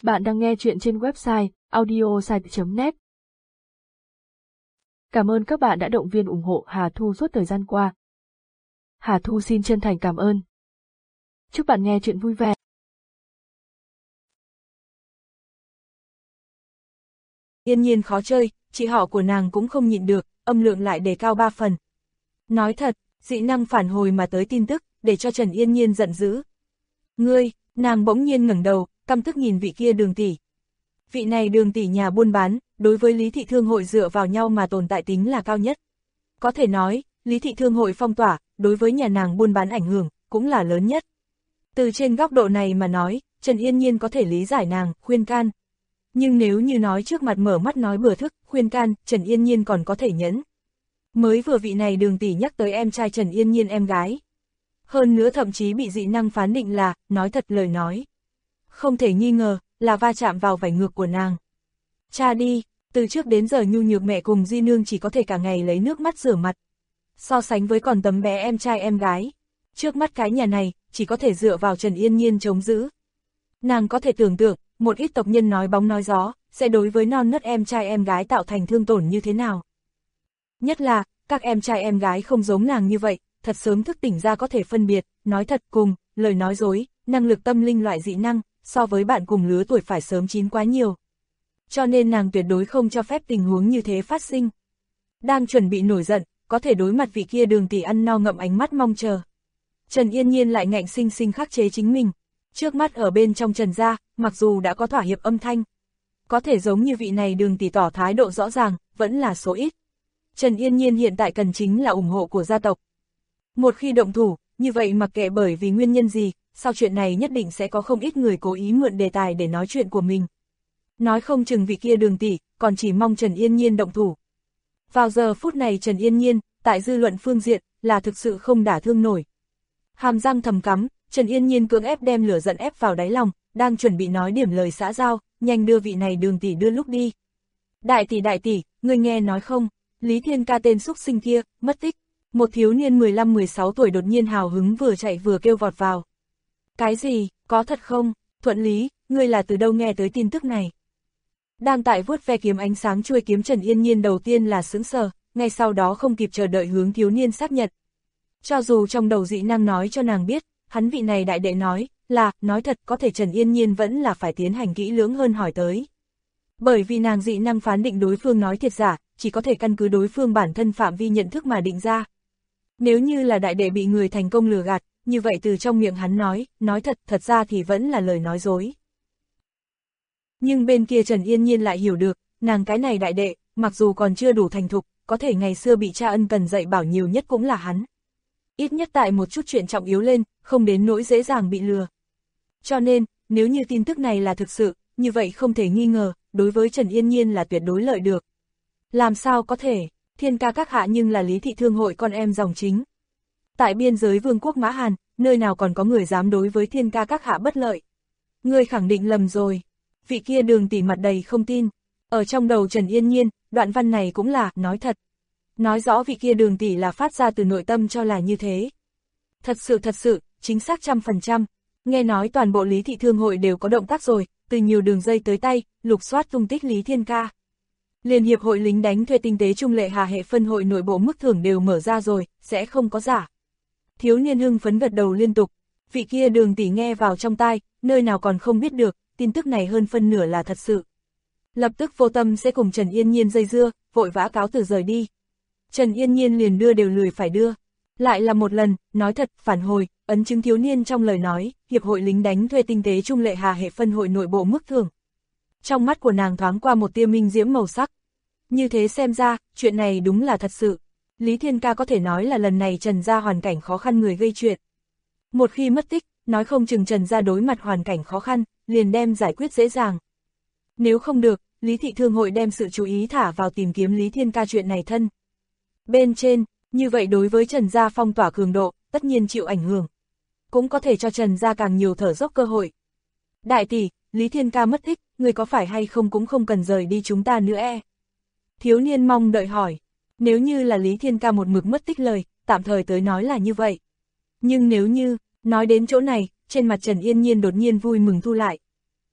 Bạn đang nghe chuyện trên website audiosite.net. Cảm ơn các bạn đã động viên ủng hộ Hà Thu suốt thời gian qua. Hà Thu xin chân thành cảm ơn. Chúc bạn nghe chuyện vui vẻ. Yên Nhiên khó chơi, chị họ của nàng cũng không nhịn được, âm lượng lại đề cao 3 phần. Nói thật, dị năng phản hồi mà tới tin tức, để cho Trần Yên Nhiên giận dữ. Ngươi, nàng bỗng nhiên ngẩng đầu, căm tức nhìn vị kia Đường tỷ. Vị này Đường tỷ nhà buôn bán, đối với Lý Thị Thương hội dựa vào nhau mà tồn tại tính là cao nhất. Có thể nói, Lý Thị Thương hội phong tỏa, đối với nhà nàng buôn bán ảnh hưởng, cũng là lớn nhất. Từ trên góc độ này mà nói, Trần Yên Nhiên có thể lý giải nàng, khuyên can. Nhưng nếu như nói trước mặt mở mắt nói bừa thức, khuyên can, Trần Yên Nhiên còn có thể nhẫn. Mới vừa vị này Đường tỷ nhắc tới em trai Trần Yên Nhiên em gái. Hơn nữa thậm chí bị dị năng phán định là, nói thật lời nói. Không thể nghi ngờ, là va chạm vào vảy ngược của nàng. Cha đi, từ trước đến giờ nhu nhược mẹ cùng Di Nương chỉ có thể cả ngày lấy nước mắt rửa mặt. So sánh với còn tấm bé em trai em gái. Trước mắt cái nhà này, chỉ có thể dựa vào Trần Yên Nhiên chống giữ. Nàng có thể tưởng tượng, một ít tộc nhân nói bóng nói gió, sẽ đối với non nớt em trai em gái tạo thành thương tổn như thế nào. Nhất là, các em trai em gái không giống nàng như vậy, thật sớm thức tỉnh ra có thể phân biệt, nói thật cùng, lời nói dối, năng lực tâm linh loại dị năng, so với bạn cùng lứa tuổi phải sớm chín quá nhiều. Cho nên nàng tuyệt đối không cho phép tình huống như thế phát sinh. Đang chuẩn bị nổi giận, có thể đối mặt vị kia Đường tỷ ăn no ngậm ánh mắt mong chờ. Trần Yên Nhiên lại ngạnh sinh sinh khắc chế chính mình. Trước mắt ở bên trong Trần gia, mặc dù đã có thỏa hiệp âm thanh. Có thể giống như vị này Đường tỷ tỏ thái độ rõ ràng, vẫn là số ít. Trần Yên Nhiên hiện tại cần chính là ủng hộ của gia tộc. Một khi động thủ, như vậy mặc kệ bởi vì nguyên nhân gì, sau chuyện này nhất định sẽ có không ít người cố ý mượn đề tài để nói chuyện của mình. Nói không chừng vị kia Đường tỷ, còn chỉ mong Trần Yên Nhiên động thủ. Vào giờ phút này Trần Yên Nhiên, tại dư luận phương diện, là thực sự không đả thương nổi. Hàm răng thầm cắm, Trần Yên Nhiên cưỡng ép đem lửa giận ép vào đáy lòng, đang chuẩn bị nói điểm lời xã giao, nhanh đưa vị này Đường tỷ đưa lúc đi. Đại tỷ, ngươi nghe nói không, Lý Thiên Ca tên xúc sinh kia, mất tích. Một thiếu niên 15-16 tuổi đột nhiên hào hứng vừa chạy vừa kêu vọt vào. Cái gì, có thật không? Thuận Lý, ngươi là từ đâu nghe tới tin tức này? Đang tại vuốt ve kiếm ánh sáng chuôi kiếm Trần Yên Nhiên đầu tiên là sững sờ, ngay sau đó không kịp chờ đợi hướng thiếu niên xác nhận. Cho dù trong đầu dị năng nói cho nàng biết, hắn vị này đại đệ nói thật có thể Trần Yên Nhiên vẫn là phải tiến hành kỹ lưỡng hơn hỏi tới. Bởi vì nàng dị năng phán định đối phương nói thiệt giả, chỉ có thể căn cứ đối phương bản thân phạm vi nhận thức mà định ra. Nếu như là đại đệ bị người thành công lừa gạt, như vậy từ trong miệng hắn nói thật ra thì vẫn là lời nói dối. Nhưng bên kia Trần Yên Nhiên lại hiểu được, nàng cái này đại đệ, mặc dù còn chưa đủ thành thục, có thể ngày xưa bị cha ân cần dạy bảo nhiều nhất cũng là hắn. Ít nhất tại một chút chuyện trọng yếu lên, không đến nỗi dễ dàng bị lừa. Cho nên, nếu như tin tức này là thực sự, như vậy không thể nghi ngờ, đối với Trần Yên Nhiên là tuyệt đối lợi được. Làm sao có thể, Thiên Ca các hạ nhưng là Lý Thị Thương hội con em dòng chính. Tại biên giới Vương quốc Mã Hàn, nơi nào còn có người dám đối với Thiên Ca các hạ bất lợi. Ngươi khẳng định lầm rồi. Vị kia Đường tỷ mặt đầy không tin. Ở trong đầu Trần Yên Nhiên, đoạn văn này cũng là nói thật. Nói rõ vị kia Đường tỷ là phát ra từ nội tâm cho là như thế. Thật sự, chính xác 100%. Nghe nói toàn bộ Lý Thị Thương hội đều có động tác rồi, từ nhiều đường dây tới tay, lục soát tung tích Lý Thiên Ca. Liên hiệp hội lính đánh thuê tinh tế trung lệ Hà hệ phân hội nội bộ mức thưởng đều mở ra rồi, sẽ không có giả. Thiếu niên hưng phấn gật đầu liên tục. Vị kia Đường tỷ nghe vào trong tai, nơi nào còn không biết được, tin tức này hơn phân nửa là thật sự. Lập tức vô tâm sẽ cùng Trần Yên Nhiên dây dưa, vội vã cáo từ rời đi. Trần Yên Nhiên liền đưa đều lười phải đưa. Lại là một lần, nói thật, phản hồi, ấn chứng thiếu niên trong lời nói, hiệp hội lính đánh thuê tinh tế trung lệ Hà hệ phân hội nội bộ mức thưởng. Trong mắt của nàng thoáng qua một tia minh diễm màu sắc. Như thế xem ra, chuyện này đúng là thật sự. Lý Thiên Ca có thể nói là lần này Trần gia hoàn cảnh khó khăn người gây chuyện. Một khi mất tích, nói không chừng Trần gia đối mặt hoàn cảnh khó khăn, liền đem giải quyết dễ dàng. Nếu không được, Lý Thị Thương hội đem sự chú ý thả vào tìm kiếm Lý Thiên Ca chuyện này thân. Bên trên, như vậy đối với Trần gia phong tỏa cường độ, tất nhiên chịu ảnh hưởng. Cũng có thể cho Trần gia càng nhiều thở dốc cơ hội. Đại tỷ, Lý Thiên Ca mất tích, người có phải hay không cũng không cần rời đi chúng ta nữa Thiếu niên mong đợi hỏi. Nếu như là Lý Thiên Ca một mực mất tích lời, tạm thời tới nói là như vậy. Nhưng nếu như, nói đến chỗ này, trên mặt Trần Yên Nhiên đột nhiên vui mừng thu lại.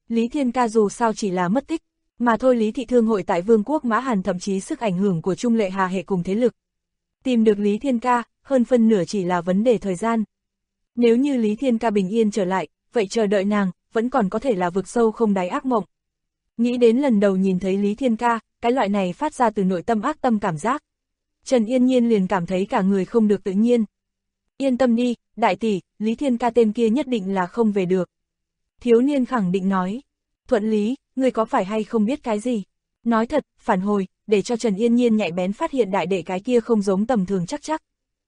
Lý Thiên Ca dù sao chỉ là mất tích, mà thôi Lý Thị Thương hội tại Vương quốc Mã Hàn thậm chí sức ảnh hưởng của Trung Lệ Hà hệ cùng thế lực. Tìm được Lý Thiên Ca, hơn phân nửa chỉ là vấn đề thời gian. Nếu như Lý Thiên Ca bình yên trở lại, vậy chờ đợi nàng, vẫn còn có thể là vực sâu không đáy ác mộng. Nghĩ đến lần đầu nhìn thấy Lý Thiên Ca, cái loại này phát ra từ nội tâm ác tâm cảm giác. Trần Yên Nhiên liền cảm thấy cả người không được tự nhiên. Yên tâm đi, đại tỷ, Lý Thiên Ca tên kia nhất định là không về được. Thiếu niên khẳng định nói. Thuận Lý, người có phải hay không biết cái gì? Nói thật, phản hồi, để cho Trần Yên Nhiên nhạy bén phát hiện đại đệ cái kia không giống tầm thường chắc chắc.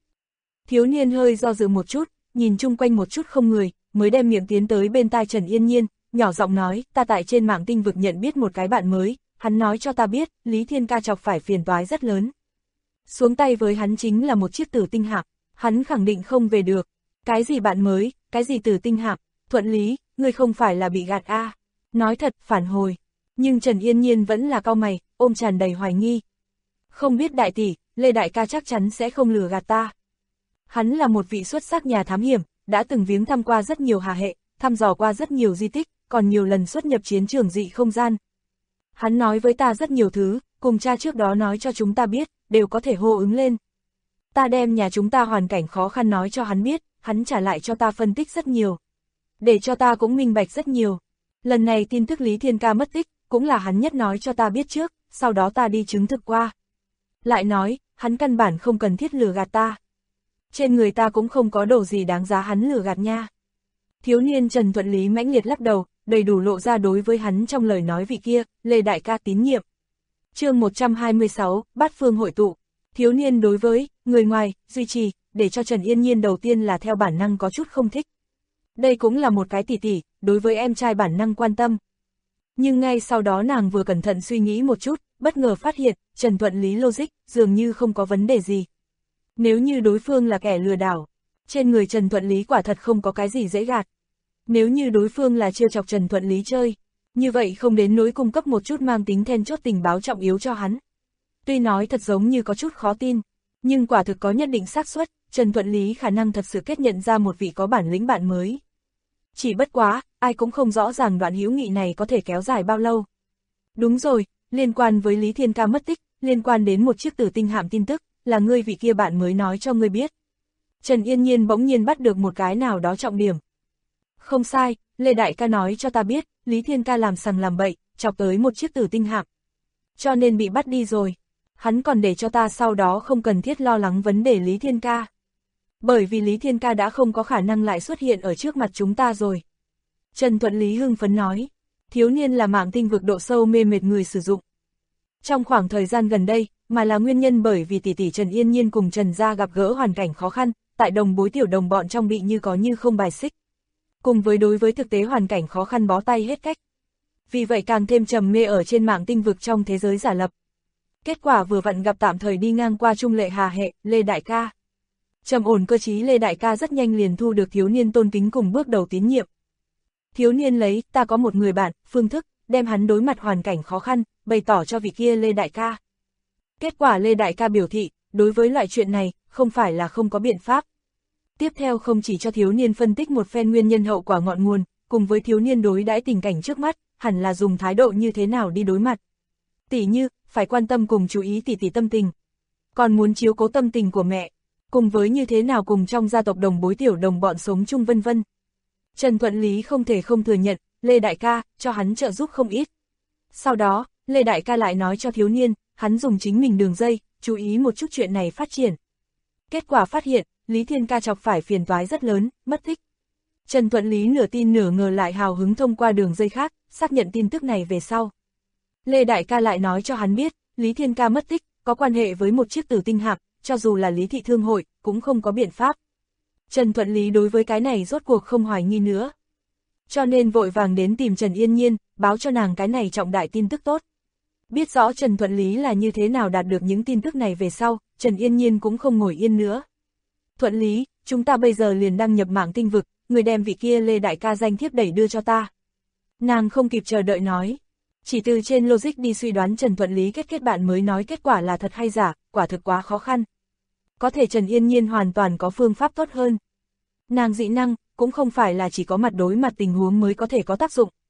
Thiếu niên hơi do dự một chút, nhìn chung quanh một chút không người, mới đem miệng tiến tới bên tai Trần Yên Nhiên, nhỏ giọng nói, ta tại trên mạng tinh vực nhận biết một cái bạn mới, hắn nói cho ta biết, Lý Thiên Ca chọc phải phiền toái rất lớn. Xuống tay với hắn chính là một chiếc tử tinh hạm, hắn khẳng định không về được. Cái gì bạn mới, cái gì tử tinh hạm, Thuận Lý, ngươi không phải là bị gạt a? Nói thật, phản hồi. Nhưng Trần Yên Nhiên vẫn là cau mày, ôm tràn đầy hoài nghi. Không biết đại tỷ, Lê Đại ca chắc chắn sẽ không lừa gạt ta. Hắn là một vị xuất sắc nhà thám hiểm, đã từng viếng thăm qua rất nhiều hà hệ, thăm dò qua rất nhiều di tích, còn nhiều lần xuất nhập chiến trường dị không gian. Hắn nói với ta rất nhiều thứ, cùng cha trước đó nói cho chúng ta biết, đều có thể hô ứng lên. Ta đem nhà chúng ta hoàn cảnh khó khăn nói cho hắn biết, hắn trả lại cho ta phân tích rất nhiều. Để cho ta cũng minh bạch rất nhiều. Lần này tin tức Lý Thiên Ca mất tích, cũng là hắn nhất nói cho ta biết trước, sau đó ta đi chứng thực qua. Lại nói, hắn căn bản không cần thiết lừa gạt ta. Trên người ta cũng không có đồ gì đáng giá hắn lừa gạt nha. Thiếu niên Trần Thuận Lý mãnh liệt lắc đầu, đầy đủ lộ ra đối với hắn trong lời nói vị kia, Lê Đại ca tín nhiệm. Chương 126, Bát Phương hội tụ. Thiếu niên đối với người ngoài duy trì, để cho Trần Yên Nhiên đầu tiên là theo bản năng có chút không thích. Đây cũng là một cái tỷ tỷ, đối với em trai bản năng quan tâm. Nhưng ngay sau đó nàng vừa cẩn thận suy nghĩ một chút, bất ngờ phát hiện, Trần Thuận Lý logic, dường như không có vấn đề gì. Nếu như đối phương là kẻ lừa đảo, trên người Trần Thuận Lý quả thật không có cái gì dễ gạt. Nếu như đối phương là trêu chọc Trần Thuận Lý chơi, như vậy không đến nỗi cung cấp một chút mang tính then chốt tình báo trọng yếu cho hắn. Tuy nói thật giống như có chút khó tin, nhưng quả thực có nhất định xác suất, Trần Thuận Lý khả năng thật sự kết nhận ra một vị có bản lĩnh bạn mới. Chỉ bất quá, ai cũng không rõ ràng đoạn hữu nghị này có thể kéo dài bao lâu. Đúng rồi, liên quan với Lý Thiên Ca mất tích, liên quan đến một chiếc tử tinh hạm tin tức, là ngươi vị kia bạn mới nói cho ngươi biết. Trần Yên Nhiên bỗng nhiên bắt được một cái nào đó trọng điểm. Không sai, Lê Đại ca nói cho ta biết, Lý Thiên Ca làm sằng làm bậy, chọc tới một chiếc tử tinh hạm. Cho nên bị bắt đi rồi. Hắn còn để cho ta sau đó không cần thiết lo lắng vấn đề Lý Thiên Ca. Bởi vì Lý Thiên Ca đã không có khả năng lại xuất hiện ở trước mặt chúng ta rồi. Trần Thuận Lý hưng phấn nói, thiếu niên là mạng tinh vực độ sâu mê mệt người sử dụng. Trong khoảng thời gian gần đây, mà là nguyên nhân bởi vì tỷ tỷ Trần Yên Nhiên cùng Trần gia gặp gỡ hoàn cảnh khó khăn, tại đồng bối tiểu đồng bọn trong bị như có như không bài xích. Cùng với đối với thực tế hoàn cảnh khó khăn bó tay hết cách. Vì vậy càng thêm trầm mê ở trên mạng tinh vực trong thế giới giả lập. Kết quả vừa vặn gặp tạm thời đi ngang qua Trung Lệ Hà hệ, Lê Đại ca. Trầm ổn cơ trí Lê Đại ca rất nhanh liền thu được thiếu niên tôn kính cùng bước đầu tín nhiệm. Thiếu niên lấy, ta có một người bạn, phương thức, đem hắn đối mặt hoàn cảnh khó khăn, bày tỏ cho vị kia Lê Đại ca. Kết quả Lê Đại ca biểu thị, đối với loại chuyện này, không phải là không có biện pháp. Tiếp theo không chỉ cho thiếu niên phân tích một phen nguyên nhân hậu quả ngọn nguồn, cùng với thiếu niên đối đãi tình cảnh trước mắt, hẳn là dùng thái độ như thế nào đi đối mặt. Tỷ như, phải quan tâm cùng chú ý tỷ tỷ tâm tình. Còn muốn chiếu cố tâm tình của mẹ, cùng với như thế nào cùng trong gia tộc đồng bối tiểu đồng bọn sống chung vân vân. Trần Thuận Lý không thể không thừa nhận, Lê Đại ca, cho hắn trợ giúp không ít. Sau đó, Lê Đại ca lại nói cho thiếu niên, hắn dùng chính mình đường dây, chú ý một chút chuyện này phát triển. Kết quả phát hiện, Lý Thiên Ca chọc phải phiền toái rất lớn, mất tích. Trần Thuận Lý nửa tin nửa ngờ lại hào hứng thông qua đường dây khác, xác nhận tin tức này về sau. Lê Đại ca lại nói cho hắn biết, Lý Thiên Ca mất tích, có quan hệ với một chiếc tử tinh hạm, cho dù là Lý Thị Thương hội, cũng không có biện pháp. Trần Thuận Lý đối với cái này rốt cuộc không hoài nghi nữa. Cho nên vội vàng đến tìm Trần Yên Nhiên, báo cho nàng cái này trọng đại tin tức tốt. Biết rõ Trần Thuận Lý là như thế nào đạt được những tin tức này về sau, Trần Yên Nhiên cũng không ngồi yên nữa. Thuận Lý, chúng ta bây giờ liền đăng nhập mạng tinh vực, người đem vị kia Lê Đại ca danh thiếp đẩy đưa cho ta. Nàng không kịp chờ đợi nói. Chỉ từ trên logic đi suy đoán Trần Thuận Lý kết bạn mới nói kết quả là thật hay giả, quả thực quá khó khăn. Có thể Trần Yên Nhiên hoàn toàn có phương pháp tốt hơn. Nàng dị năng, cũng không phải là chỉ có mặt đối mặt tình huống mới có thể có tác dụng.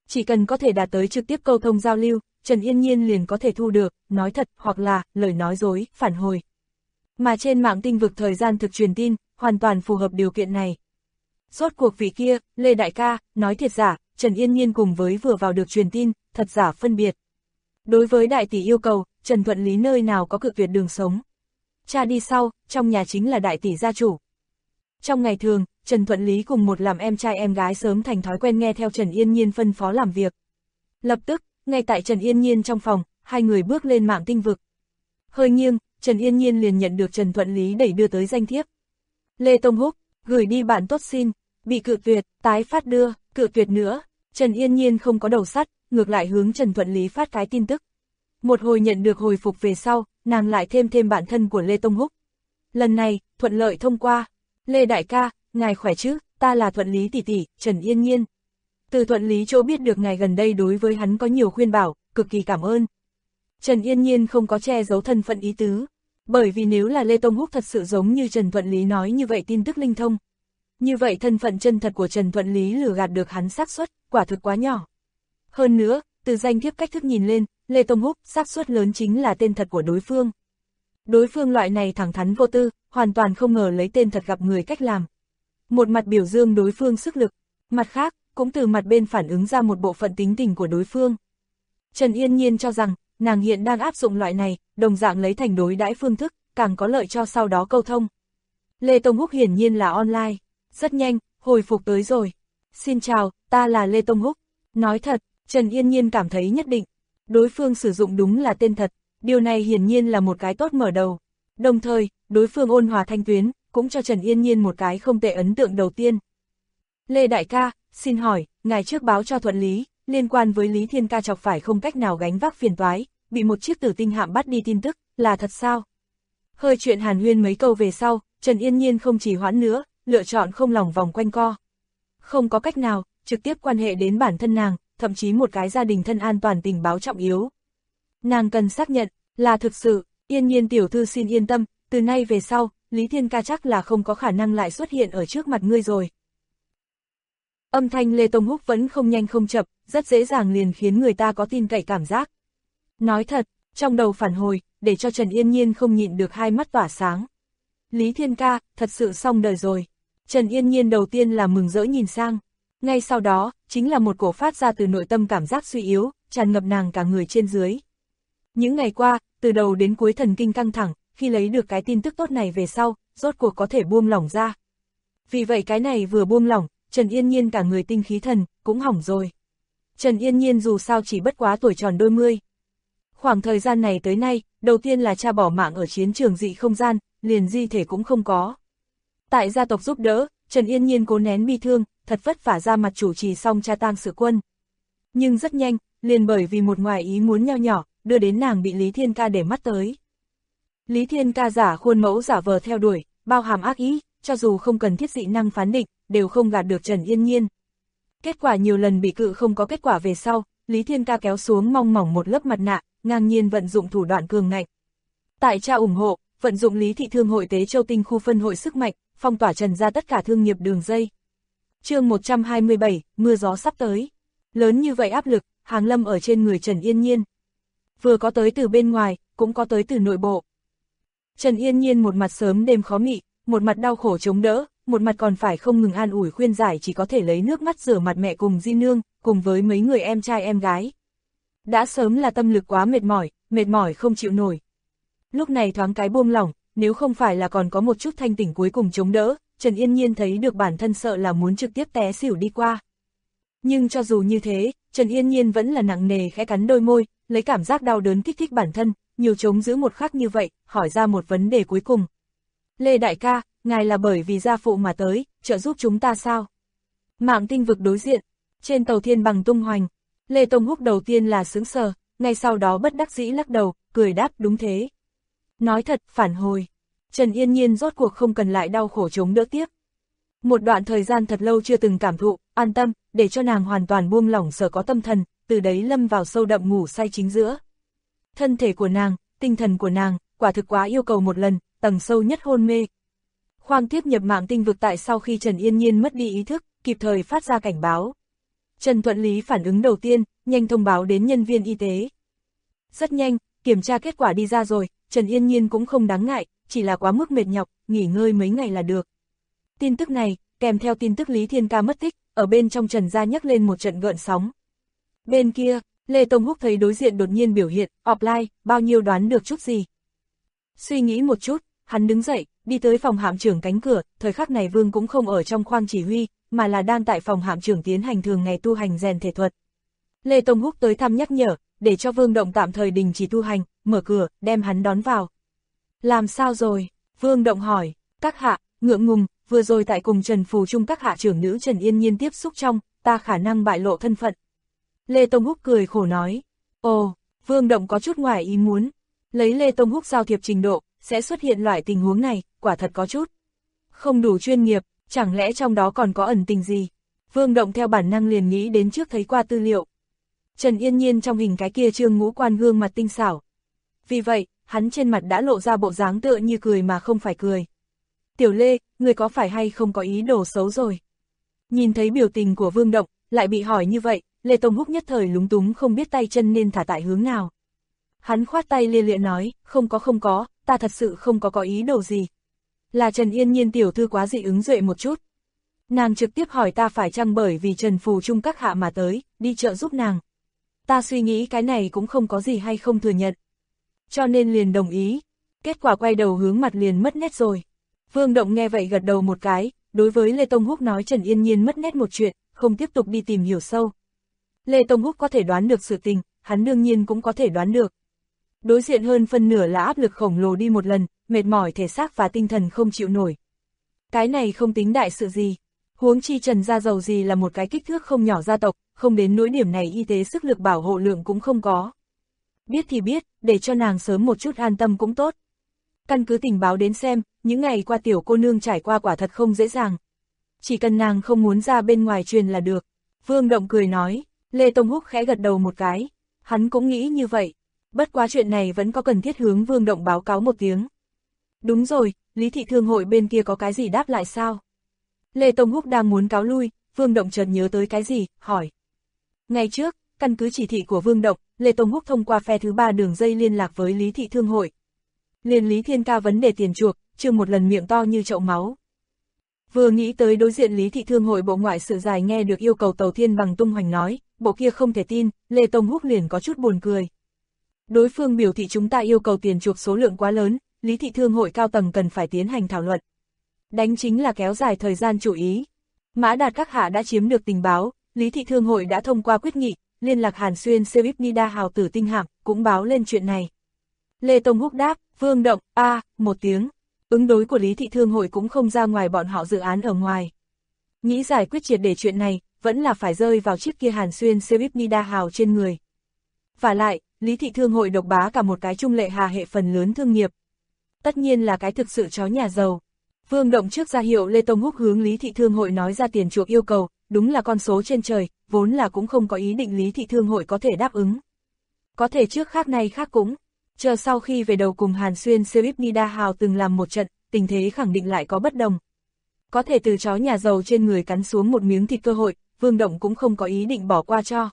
Chỉ cần có thể đạt tới trực tiếp câu thông giao lưu, Trần Yên Nhiên liền có thể thu được, nói thật hoặc là lời nói dối, phản hồi. Mà trên mạng tinh vực thời gian thực truyền tin, hoàn toàn phù hợp điều kiện này. Rốt cuộc vị kia, Lê Đại ca, nói thiệt giả, Trần Yên Nhiên cùng với vừa vào được truyền tin, thật giả phân biệt. Đối với đại tỷ yêu cầu, Trần Thuận Lý nơi nào có cự tuyệt đường sống. Cha đi sau, trong nhà chính là đại tỷ gia chủ. Trong ngày thường, Trần Thuận Lý cùng một làm em trai em gái sớm thành thói quen nghe theo Trần Yên Nhiên phân phó làm việc. Lập tức, ngay tại Trần Yên Nhiên trong phòng, hai người bước lên mạng tinh vực. Hơi nghiêng, Trần Yên Nhiên liền nhận được Trần Thuận Lý đẩy đưa tới danh thiếp. Lê Tông Húc, gửi đi bản tốt xin, bị cự tuyệt, tái phát đưa, cự tuyệt nữa. Trần Yên Nhiên không có đầu sắt, ngược lại hướng Trần Thuận Lý phát cái tin tức. Một hồi nhận được hồi phục về sau, nàng lại thêm bản thân của Lê Tông Húc. Lần này, thuận lợi thông qua. Lê Đại ca, ngài khỏe chứ, ta là Thuận Lý tỷ tỷ, Trần Yên Nhiên. Từ Thuận Lý chỗ biết được ngài gần đây đối với hắn có nhiều khuyên bảo, cực kỳ cảm ơn. Trần Yên Nhiên không có che giấu thân phận ý tứ, bởi vì nếu là Lê Tông Húc thật sự giống như Trần Thuận Lý nói như vậy tin tức linh thông. Như vậy thân phận chân thật của Trần Thuận Lý lừa gạt được hắn xác suất, quả thực quá nhỏ. Hơn nữa, từ danh thiếp cách thức nhìn lên, Lê Tông Húc xác suất lớn chính là tên thật của đối phương. Đối phương loại này thẳng thắn vô tư, hoàn toàn không ngờ lấy tên thật gặp người cách làm. Một mặt biểu dương đối phương sức lực, mặt khác, cũng từ mặt bên phản ứng ra một bộ phận tính tình của đối phương. Trần Yên Nhiên cho rằng, nàng hiện đang áp dụng loại này, đồng dạng lấy thành đối đãi phương thức, càng có lợi cho sau đó câu thông. Lê Tông Húc hiển nhiên là online, rất nhanh, hồi phục tới rồi. Xin chào, ta là Lê Tông Húc. Nói thật, Trần Yên Nhiên cảm thấy nhất định, đối phương sử dụng đúng là tên thật, điều này hiển nhiên là một cái tốt mở đầu. Đồng thời, đối phương ôn hòa thanh tuyến, cũng cho Trần Yên Nhiên một cái không tệ ấn tượng đầu tiên. Lê Đại ca, xin hỏi, ngài trước báo cho Thuận Lý, liên quan với Lý Thiên ca chọc phải không cách nào gánh vác phiền toái, bị một chiếc tử tinh hạm bắt đi tin tức, là thật sao? Hơi chuyện hàn huyên mấy câu về sau, Trần Yên Nhiên không trì hoãn nữa, lựa chọn không lòng vòng quanh co. Không có cách nào, trực tiếp quan hệ đến bản thân nàng, thậm chí một cái gia đình thân an toàn tình báo trọng yếu. Nàng cần xác nhận, là thực sự, Yên Nhiên tiểu thư xin yên tâm, từ nay về sau, Lý Thiên ca chắc là không có khả năng lại xuất hiện ở trước mặt ngươi rồi. Âm thanh Lê Tông Húc vẫn không nhanh không chậm, rất dễ dàng liền khiến người ta có tin cậy cảm giác. Nói thật, trong đầu phản hồi, để cho Trần Yên Nhiên không nhịn được hai mắt tỏa sáng. Lý Thiên ca, thật sự xong đời rồi. Trần Yên Nhiên đầu tiên là mừng rỡ nhìn sang. Ngay sau đó, chính là một cổ phát ra từ nội tâm cảm giác suy yếu, tràn ngập nàng cả người trên dưới. Những ngày qua, từ đầu đến cuối thần kinh căng thẳng, khi lấy được cái tin tức tốt này về sau, rốt cuộc có thể buông lỏng ra. Vì vậy cái này vừa buông lỏng, Trần Yên Nhiên cả người tinh khí thần, cũng hỏng rồi. Trần Yên Nhiên dù sao chỉ bất quá tuổi tròn đôi mươi. Khoảng thời gian này tới nay, đầu tiên là cha bỏ mạng ở chiến trường dị không gian, liền di thể cũng không có. Tại gia tộc giúp đỡ, Trần Yên Nhiên cố nén bi thương, thật vất vả ra mặt chủ trì xong cha tang sự quân. Nhưng rất nhanh, liền bởi vì một ngoài ý muốn nho nhỏ, đưa đến nàng bị Lý Thiên ca để mắt tới. Lý Thiên ca giả khuôn mẫu giả vờ theo đuổi, bao hàm ác ý, cho dù không cần thiết dị năng phán định, đều không gạt được Trần Yên Nhiên. Kết quả nhiều lần bị cự không có kết quả về sau, Lý Thiên ca kéo xuống mong mỏng một lớp mặt nạ, ngang nhiên vận dụng thủ đoạn cường ngạnh. Tại cha ủng hộ, vận dụng Lý Thị Thương hội Tế Châu Tinh khu phân hội sức mạnh, phong tỏa Trần ra tất cả thương nghiệp đường dây. Chương 127, mưa gió sắp tới. Lớn như vậy áp lực, hàng lâm ở trên người Trần Yên Nhiên. Vừa có tới từ bên ngoài, cũng có tới từ nội bộ. Trần Yên Nhiên một mặt sớm đêm khó mị, một mặt đau khổ chống đỡ, một mặt còn phải không ngừng an ủi khuyên giải chỉ có thể lấy nước mắt rửa mặt mẹ cùng Di Nương, cùng với mấy người em trai em gái. Đã sớm là tâm lực quá mệt mỏi không chịu nổi. Lúc này thoáng cái buông lỏng, nếu không phải là còn có một chút thanh tỉnh cuối cùng chống đỡ, Trần Yên Nhiên thấy được bản thân sợ là muốn trực tiếp té xỉu đi qua. Nhưng cho dù như thế, Trần Yên Nhiên vẫn là nặng nề khẽ cắn đôi môi, lấy cảm giác đau đớn kích thích bản thân, nhiều chống giữ một khắc như vậy, hỏi ra một vấn đề cuối cùng. Lê Đại ca, ngài là bởi vì gia phụ mà tới, trợ giúp chúng ta sao? Mạng tinh vực đối diện, trên tàu thiên bằng tung hoành, Lê Tông Húc đầu tiên là sững sờ, ngay sau đó bất đắc dĩ lắc đầu, cười đáp đúng thế. Nói thật, phản hồi. Trần Yên Nhiên rốt cuộc không cần lại đau khổ chống đỡ tiếp. Một đoạn thời gian thật lâu chưa từng cảm thụ, an tâm, để cho nàng hoàn toàn buông lỏng sở có tâm thần, từ đấy lâm vào sâu đậm ngủ say chính giữa. Thân thể của nàng, tinh thần của nàng, quả thực quá yêu cầu một lần, tầng sâu nhất hôn mê. Khoang tiếp nhập mạng tinh vực tại sau khi Trần Yên Nhiên mất đi ý thức, kịp thời phát ra cảnh báo. Trần Thuận Lý phản ứng đầu tiên, nhanh thông báo đến nhân viên y tế. Rất nhanh, kiểm tra kết quả đi ra rồi, Trần Yên Nhiên cũng không đáng ngại, chỉ là quá mức mệt nhọc, nghỉ ngơi mấy ngày là được. Tin tức này, kèm theo tin tức Lý Thiên Ca mất tích, ở bên trong Trần gia nhấc lên một trận gợn sóng. Bên kia, Lê Tông Húc thấy đối diện đột nhiên biểu hiện, offline, bao nhiêu đoán được chút gì. Suy nghĩ một chút, hắn đứng dậy, đi tới phòng hạm trưởng cánh cửa, thời khắc này Vương cũng không ở trong khoang chỉ huy, mà là đang tại phòng hạm trưởng tiến hành thường ngày tu hành rèn thể thuật. Lê Tông Húc tới thăm nhắc nhở, để cho Vương Động tạm thời đình chỉ tu hành, mở cửa, đem hắn đón vào. Làm sao rồi? Vương Động hỏi, các hạ, ngượng ngùng, vừa rồi tại cùng Trần Phù Trung các hạ trưởng nữ Trần Yên Nhiên tiếp xúc trong, ta khả năng bại lộ thân phận. Lê Tông Húc cười khổ nói, ồ, Vương Động có chút ngoài ý muốn, lấy Lê Tông Húc giao thiệp trình độ, sẽ xuất hiện loại tình huống này, quả thật có chút không đủ chuyên nghiệp, chẳng lẽ trong đó còn có ẩn tình gì? Vương Động theo bản năng liền nghĩ đến trước thấy qua tư liệu. Trần Yên Nhiên trong hình cái kia trương ngũ quan gương mặt tinh xảo. Vì vậy, hắn trên mặt đã lộ ra bộ dáng tựa như cười mà không phải cười. Tiểu Lê, người có phải hay không có ý đồ xấu rồi? Nhìn thấy biểu tình của Vương Động, lại bị hỏi như vậy, Lê Tông Húc nhất thời lúng túng không biết tay chân nên thả tại hướng nào. Hắn khoát tay lia lịa nói, không có, ta thật sự không có ý đồ gì. Là Trần Yên Nhiên tiểu thư quá dị ứng duệ một chút. Nàng trực tiếp hỏi ta phải chăng bởi vì Trần Phù Trung các hạ mà tới, đi trợ giúp nàng. Ta suy nghĩ cái này cũng không có gì hay không thừa nhận. Cho nên liền đồng ý. Kết quả quay đầu hướng mặt liền mất nét rồi. Vương Động nghe vậy gật đầu một cái, đối với Lê Tông Húc nói Trần Yên Nhiên mất nét một chuyện, không tiếp tục đi tìm hiểu sâu. Lê Tông Húc có thể đoán được sự tình, hắn đương nhiên cũng có thể đoán được. Đối diện hơn phân nửa là áp lực khổng lồ đi một lần, mệt mỏi thể xác và tinh thần không chịu nổi. Cái này không tính đại sự gì. Huống chi Trần gia giàu gì là một cái kích thước không nhỏ gia tộc, không đến nỗi điểm này y tế sức lực bảo hộ lượng cũng không có. Biết thì biết, để cho nàng sớm một chút an tâm cũng tốt. Căn cứ tình báo đến xem, những ngày qua tiểu cô nương trải qua quả thật không dễ dàng. Chỉ cần nàng không muốn ra bên ngoài truyền là được. Vương Động cười nói, Lê Tông Húc khẽ gật đầu một cái. Hắn cũng nghĩ như vậy. Bất quá chuyện này vẫn có cần thiết hướng Vương Động báo cáo một tiếng. Đúng rồi, Lý Thị Thương hội bên kia có cái gì đáp lại sao? Lê Tông Húc đang muốn cáo lui, Vương Động chợt nhớ tới cái gì, hỏi. Ngày trước, căn cứ chỉ thị của Vương Động, Lê Tông Húc thông qua phe thứ 3 đường dây liên lạc với Lý Thị Thương hội. Liền Lý Thiên Ca vấn đề tiền chuộc, chưa một lần miệng to như chậu máu. Vừa nghĩ tới đối diện Lý Thị Thương hội bộ ngoại sự dài nghe được yêu cầu Tàu Thiên Bằng tung hoành nói, bộ kia không thể tin, Lê Tông Húc liền có chút buồn cười. Đối phương biểu thị chúng ta yêu cầu tiền chuộc số lượng quá lớn, Lý Thị Thương hội cao tầng cần phải tiến hành thảo luận. Đánh chính là kéo dài thời gian chủ ý. Mã Đạt các hạ đã chiếm được tình báo, Lý Thị Thương hội đã thông qua quyết nghị, liên lạc Hàn Xuyên Sevipnida hào tử tinh hạm, cũng báo lên chuyện này. Lê Tông Húc đáp, Vương Động, một tiếng. Ứng đối của Lý Thị Thương hội cũng không ra ngoài bọn họ dự án ở ngoài. Nghĩ giải quyết triệt để chuyện này, vẫn là phải rơi vào chiếc kia Hàn Xuyên Sevipnida hào trên người. Và lại, Lý Thị Thương hội độc bá cả một cái trung lệ hà hệ phần lớn thương nghiệp. Tất nhiên là cái thực sự chó nhà giàu. Vương Động trước ra hiệu Lê Tông Húc hướng Lý Thị Thương hội nói ra tiền chuộc yêu cầu, đúng là con số trên trời, vốn là cũng không có ý định Lý Thị Thương hội có thể đáp ứng. Có thể trước khác nay khác cũng, chờ sau khi về đầu cùng Hàn Xuyên Sevipnida hào từng làm một trận, tình thế khẳng định lại có bất đồng. Có thể từ chó nhà giàu trên người cắn xuống một miếng thịt cơ hội, Vương Động cũng không có ý định bỏ qua cho.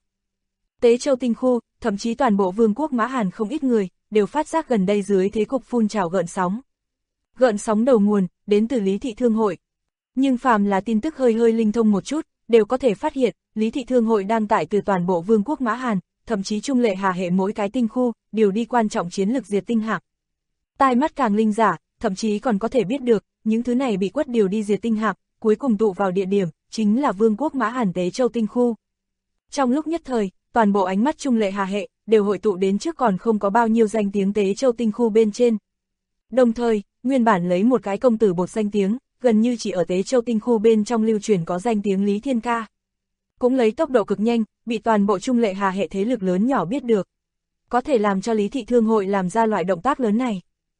Tế Châu Tinh khu, thậm chí toàn bộ vương quốc Mã Hàn không ít người, đều phát giác gần đây dưới thế cục phun trào gợn sóng. Gợn sóng đầu nguồn, đến từ Lý Thị Thương hội. Nhưng phàm là tin tức hơi linh thông một chút, đều có thể phát hiện, Lý Thị Thương hội đang tại từ toàn bộ vương quốc Mã Hàn, thậm chí trung lệ hà hệ mỗi cái tinh khu, đều đi quan trọng chiến lược diệt tinh hạm. Tai mắt càng linh giả, thậm chí còn có thể biết được, những thứ này bị quất điều đi diệt tinh hạm, cuối cùng tụ vào địa điểm, chính là vương quốc Mã Hàn Tế Châu Tinh khu. Trong lúc nhất thời, toàn bộ ánh mắt trung lệ hà hệ, đều hội tụ đến trước còn không có bao nhiêu danh tiếng Tế Châu Tinh khu bên trên. Đồng thời, nguyên bản lấy một cái công tử bột danh tiếng, gần như chỉ ở Tế Châu Tinh khu bên trong lưu truyền có danh tiếng Lý Thiên Ca. Cũng lấy tốc độ cực nhanh, bị toàn bộ trung lệ hà hệ thế lực lớn nhỏ biết được. Có thể làm cho Lý Thị Thương hội làm ra loại động tác lớn này.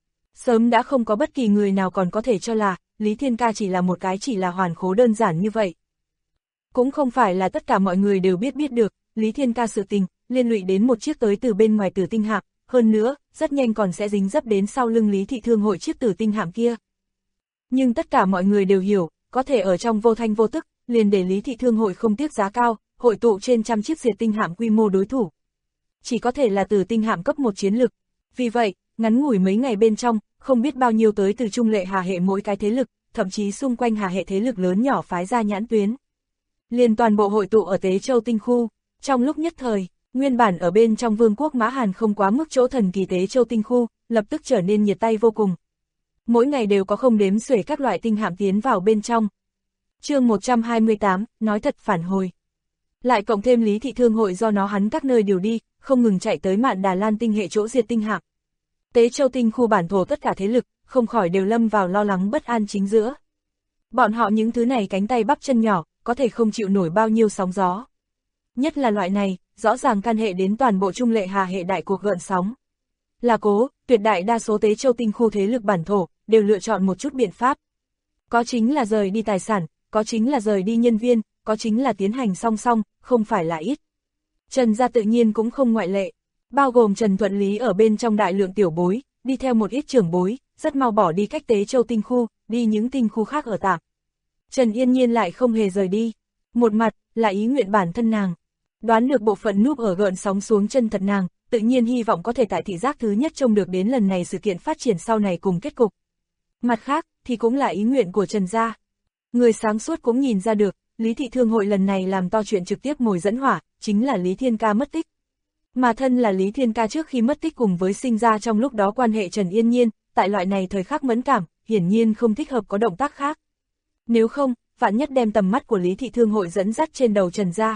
Sớm đã không có bất kỳ người nào còn có thể cho là, Lý Thiên Ca chỉ là hoàn khố đơn giản như vậy. Cũng không phải là tất cả mọi người đều biết được, Lý Thiên Ca sự tình, liên lụy đến một chiếc tới từ bên ngoài tử tinh hạm, hơn nữa, rất nhanh còn sẽ dính dấp đến sau lưng Lý Thị Thương hội chiếc tử tinh hạm kia. Nhưng tất cả mọi người đều hiểu, có thể ở trong vô thanh vô tức, liền để Lý Thị Thương hội không tiếc giá cao, hội tụ trên trăm chiếc diệt tinh hạm quy mô đối thủ. Chỉ có thể là từ tinh hạm cấp 1 chiến lực. Vì vậy, ngắn ngủi mấy ngày bên trong, không biết bao nhiêu tới từ trung lệ hà hệ mỗi cái thế lực, thậm chí xung quanh hà hệ thế lực lớn nhỏ phái ra nhãn tuyến. Liền toàn bộ hội tụ ở Tế Châu tinh khu, trong lúc nhất thời, nguyên bản ở bên trong vương quốc Mã Hàn không quá mức chỗ thần kỳ Tế Châu tinh khu, lập tức trở nên nhiệt tay vô cùng. Mỗi ngày đều có không đếm xuể các loại tinh hạm tiến vào bên trong. Chương 128, nói thật phản hồi. Lại cộng thêm Lý Thị Thương hội do nó hắn các nơi điều đi, không ngừng chạy tới Mạn Đà Lan tinh hệ chỗ diệt tinh hạm. Tế Châu tinh khu bản thổ tất cả thế lực, không khỏi đều lâm vào lo lắng bất an chính giữa. Bọn họ những thứ này cánh tay bắp chân nhỏ, có thể không chịu nổi bao nhiêu sóng gió. Nhất là loại này, rõ ràng can hệ đến toàn bộ trung lệ hà hệ đại cuộc gợn sóng. Là cố, tuyệt đại đa số Tế Châu tinh khu thế lực bản thổ, đều lựa chọn một chút biện pháp. Có chính là rời đi tài sản, có chính là rời đi nhân viên, có chính là tiến hành song song, không phải là ít. Trần gia tự nhiên cũng không ngoại lệ, bao gồm Trần Thuận Lý ở bên trong đại lượng tiểu bối, đi theo một ít trưởng bối, rất mau bỏ đi cách Tế Châu tinh khu, đi những tinh khu khác ở tạm. Trần Yên Nhiên lại không hề rời đi, một mặt là ý nguyện bản thân nàng. Đoán được bộ phận núp ở gợn sóng xuống chân thật nàng, tự nhiên hy vọng có thể tại thị giác thứ nhất trông được đến lần này sự kiện phát triển sau này cùng kết cục. Mặt khác, thì cũng là ý nguyện của Trần gia. Người sáng suốt cũng nhìn ra được, Lý Thị Thương hội lần này làm to chuyện trực tiếp mồi dẫn hỏa, chính là Lý Thiên Ca mất tích. Mà thân là Lý Thiên Ca trước khi mất tích cùng với sinh ra trong lúc đó quan hệ Trần Yên Nhiên, tại loại này thời khắc mẫn cảm, hiển nhiên không thích hợp có động tác khác. Nếu không, vạn nhất đem tầm mắt của Lý Thị Thương hội dẫn dắt trên đầu Trần gia.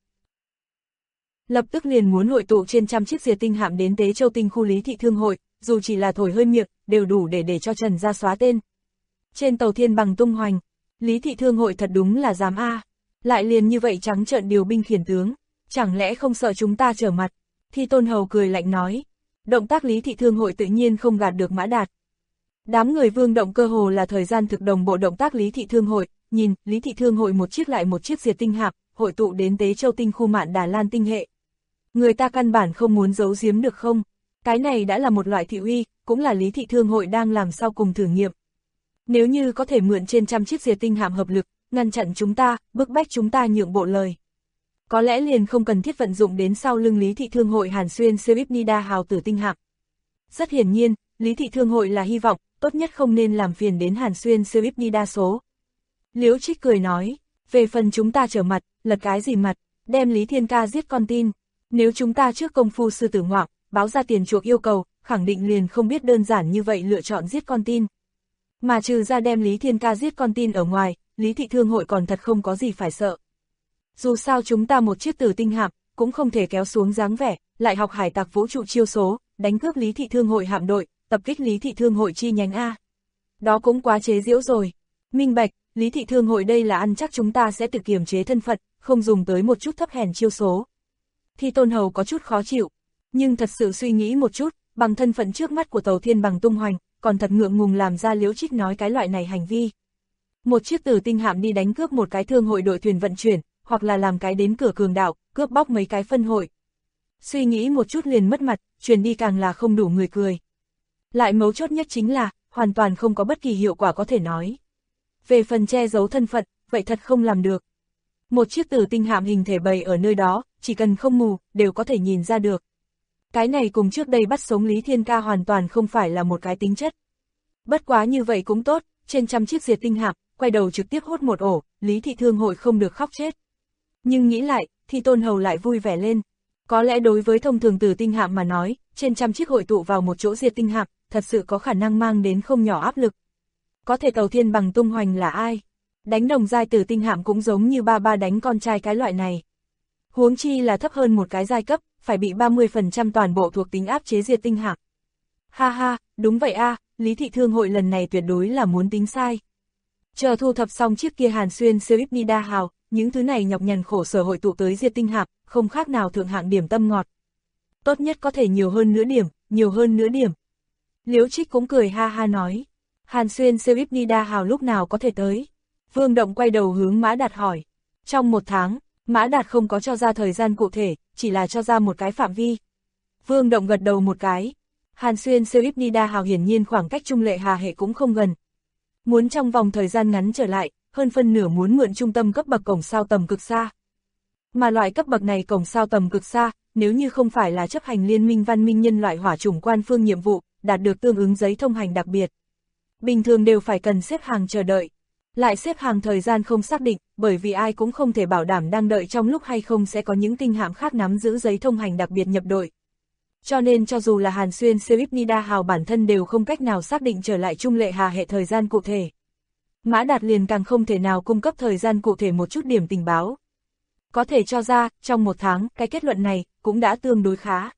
Lập tức liền muốn hội tụ trên trăm chiếc diệt tinh hạm đến Tế Châu tinh khu Lý Thị Thương hội, dù chỉ là thổi hơi miệng, đều đủ để cho Trần gia xóa tên. Trên tàu thiên bằng tung hoành, Lý Thị Thương hội thật đúng là dám a, lại liền như vậy trắng trợn điều binh khiển tướng, chẳng lẽ không sợ chúng ta trở mặt? Thi Tôn Hầu cười lạnh nói, động tác Lý Thị Thương hội tự nhiên không gạt được Mã Đạt. Đám người Vương Động cơ hồ là thời gian thực đồng bộ động tác Lý Thị Thương hội, nhìn Lý Thị Thương hội một chiếc lại một chiếc diệt tinh hạm, hội tụ đến Tế Châu tinh khu Mạn Đà Lan tinh hệ. Người ta căn bản không muốn giấu giếm được không? Cái này đã là một loại thị uy, cũng là Lý Thị Thương hội đang làm sau cùng thử nghiệm. Nếu như có thể mượn trên trăm chiếc diệt tinh hạm hợp lực, ngăn chặn chúng ta, bức bách chúng ta nhượng bộ lời. Có lẽ liền không cần thiết vận dụng đến sau lưng Lý Thị Thương hội Hàn Xuyên Sewipnida hào tử tinh hạm. Rất hiển nhiên, Lý Thị Thương hội là hy vọng, tốt nhất không nên làm phiền đến Hàn Xuyên Sewipnida số. Liễu Trích cười nói, về phần chúng ta trở mặt, lật cái gì mặt, đem Lý Thiên Ca giết con tin. Nếu chúng ta trước công phu sư tử ngoạm, báo ra tiền chuộc yêu cầu, khẳng định liền không biết đơn giản như vậy lựa chọn giết con tin. Mà trừ ra đem Lý Thiên Ca giết con tin ở ngoài, Lý Thị Thương hội còn thật không có gì phải sợ. Dù sao chúng ta một chiếc tử tinh hạm, cũng không thể kéo xuống dáng vẻ, lại học hải tặc vũ trụ chiêu số, đánh cướp Lý Thị Thương hội hạm đội, tập kích Lý Thị Thương hội chi nhánh A. Đó cũng quá chế giễu rồi. Minh bạch, Lý Thị Thương hội đây là ăn chắc chúng ta sẽ tự kiềm chế thân phận, không dùng tới một chút thấp hèn chiêu số. Thi Tôn Hầu có chút khó chịu, nhưng thật sự suy nghĩ một chút, bằng thân phận trước mắt của tàu thiên bằng tung hoành, còn thật ngượng ngùng làm ra Liễu Trích nói cái loại này hành vi. Một chiếc tử tinh hạm đi đánh cướp một cái thương hội đội thuyền vận chuyển, hoặc là làm cái đến cửa cường đạo, cướp bóc mấy cái phân hội. Suy nghĩ một chút liền mất mặt, truyền đi càng là không đủ người cười. Lại mấu chốt nhất chính là, hoàn toàn không có bất kỳ hiệu quả có thể nói. Về phần che giấu thân phận, vậy thật không làm được. Một chiếc tử tinh hạm hình thể bày ở nơi đó, chỉ cần không mù, đều có thể nhìn ra được. Cái này cùng trước đây bắt sống Lý Thiên Ca hoàn toàn không phải là một cái tính chất. Bất quá như vậy cũng tốt, trên trăm chiếc diệt tinh hạm, quay đầu trực tiếp hốt một ổ, Lý Thị Thương hội không được khóc chết. Nhưng nghĩ lại, thì Tôn Hầu lại vui vẻ lên. Có lẽ đối với thông thường tử tinh hạm mà nói, trên trăm chiếc hội tụ vào một chỗ diệt tinh hạm, thật sự có khả năng mang đến không nhỏ áp lực. Có thể tàu thiên bằng tung hoành là ai? Đánh đồng giai tử tinh hạm cũng giống như ba đánh con trai cái loại này. Huống chi là thấp hơn một cái giai cấp, phải bị 30% toàn bộ thuộc tính áp chế diệt tinh hạm. Ha ha, đúng vậy a, Lý Thị Thương hội lần này tuyệt đối là muốn tính sai. Chờ thu thập xong chiếc kia Hàn Xuyên Sewipnida hào, những thứ này nhọc nhằn khổ sở hội tụ tới diệt tinh hạm, không khác nào thượng hạng điểm tâm ngọt. Tốt nhất có thể nhiều hơn nửa điểm, nhiều hơn nửa điểm. Liễu Trích cũng cười ha ha nói, Hàn Xuyên Sewipnida hào lúc nào có thể tới? Vương Động quay đầu hướng Mã Đạt hỏi. Trong 1 tháng, Mã Đạt không có cho ra thời gian cụ thể, chỉ là cho ra một cái phạm vi. Vương Động gật đầu một cái. Hàn Xuyên Sewipnida hào hiển nhiên khoảng cách trung lệ hà hệ cũng không gần. Muốn trong vòng thời gian ngắn trở lại, hơn phân nửa muốn mượn trung tâm cấp bậc cổng sao tầm cực xa. Mà loại cấp bậc này cổng sao tầm cực xa, nếu như không phải là chấp hành liên minh văn minh nhân loại hỏa chủng quan phương nhiệm vụ, đạt được tương ứng giấy thông hành đặc biệt. Bình thường đều phải cần xếp hàng chờ đợi. Lại xếp hàng thời gian không xác định, bởi vì ai cũng không thể bảo đảm đang đợi trong lúc hay không sẽ có những tinh hạm khác nắm giữ giấy thông hành đặc biệt nhập đội. Cho nên cho dù là Hàn Xuyên Serifnida Hào bản thân đều không cách nào xác định trở lại Trung Lệ Hà hệ thời gian cụ thể. Mã Đạt liền càng không thể nào cung cấp thời gian cụ thể một chút điểm tình báo. Có thể cho ra, trong một tháng, cái kết luận này cũng đã tương đối khá.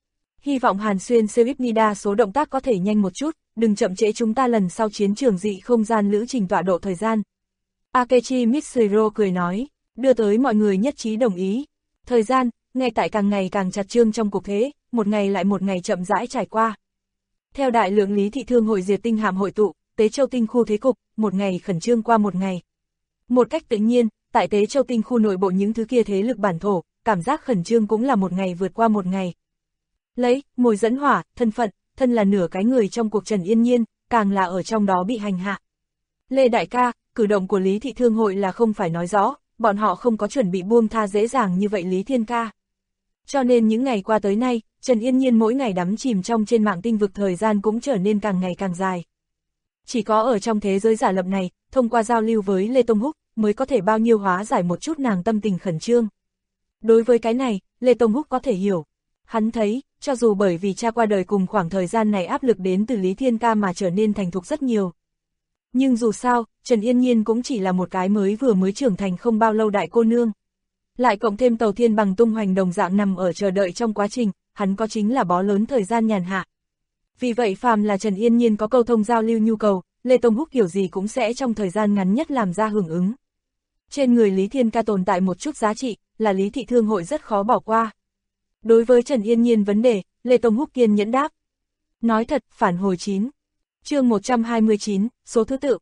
Hy vọng Hàn Xuyên Serifnida số động tác có thể nhanh một chút, đừng chậm trễ chúng ta lần sau chiến trường dị không gian lữ trình tọa độ thời gian. Akechi Mitsuhiro cười nói, đưa tới mọi người nhất trí đồng ý. Thời gian, ngay tại càng ngày càng chặt chương trong cuộc thế, một ngày lại một ngày chậm rãi trải qua. Theo đại lượng lý thị thương hội diệt tinh hạm hội tụ, Tế Châu Tinh khu thế cục, một ngày khẩn trương qua một ngày. Một cách tự nhiên, tại Tế Châu Tinh khu nội bộ những thứ kia thế lực bản thổ, cảm giác khẩn trương cũng là một ngày vượt qua một ngày. Lấy, mồi dẫn hỏa, thân phận, thân là nửa cái người trong cuộc Trần Yên Nhiên, càng là ở trong đó bị hành hạ. Lê Đại ca, cử động của Lý Thị Thương hội là không phải nói rõ, bọn họ không có chuẩn bị buông tha dễ dàng như vậy Lý Thiên ca. Cho nên những ngày qua tới nay, Trần Yên Nhiên mỗi ngày đắm chìm trong trên mạng tinh vực thời gian cũng trở nên càng ngày càng dài. Chỉ có ở trong thế giới giả lập này, thông qua giao lưu với Lê Tông Húc, mới có thể bao nhiêu hóa giải một chút nàng tâm tình khẩn trương. Đối với cái này, Lê Tông Húc có thể hiểu. Hắn thấy, cho dù bởi vì cha qua đời cùng khoảng thời gian này áp lực đến từ Lý Thiên ca mà trở nên thành thục rất nhiều. Nhưng dù sao, Trần Yên Nhiên cũng chỉ là một cái vừa mới trưởng thành không bao lâu đại cô nương. Lại cộng thêm Tàu Thiên Bằng tung hoành đồng dạng nằm ở chờ đợi trong quá trình, hắn có chính là bó lớn thời gian nhàn hạ. Vì vậy phàm là Trần Yên Nhiên có câu thông giao lưu nhu cầu, Lê Tông Húc kiểu gì cũng sẽ trong thời gian ngắn nhất làm ra hưởng ứng. Trên người Lý Thiên ca tồn tại một chút giá trị, là Lý Thị Thương hội rất khó bỏ qua. Đối với Trần Yên Nhiên vấn đề, Lê Tông Húc kiên nhẫn đáp. Nói thật, phản hồi 9. Chương 129, số thứ tự,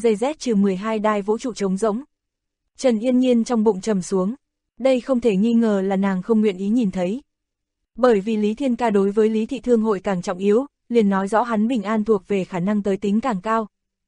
YKJZ-12 đai vũ trụ trống rỗng. Trần Yên Nhiên trong bụng trầm xuống. Đây không thể nghi ngờ là nàng không nguyện ý nhìn thấy. Bởi vì Lý Thiên ca đối với Lý Thị Thương hội càng trọng yếu, liền nói rõ hắn bình an thuộc về khả năng tới tính càng cao.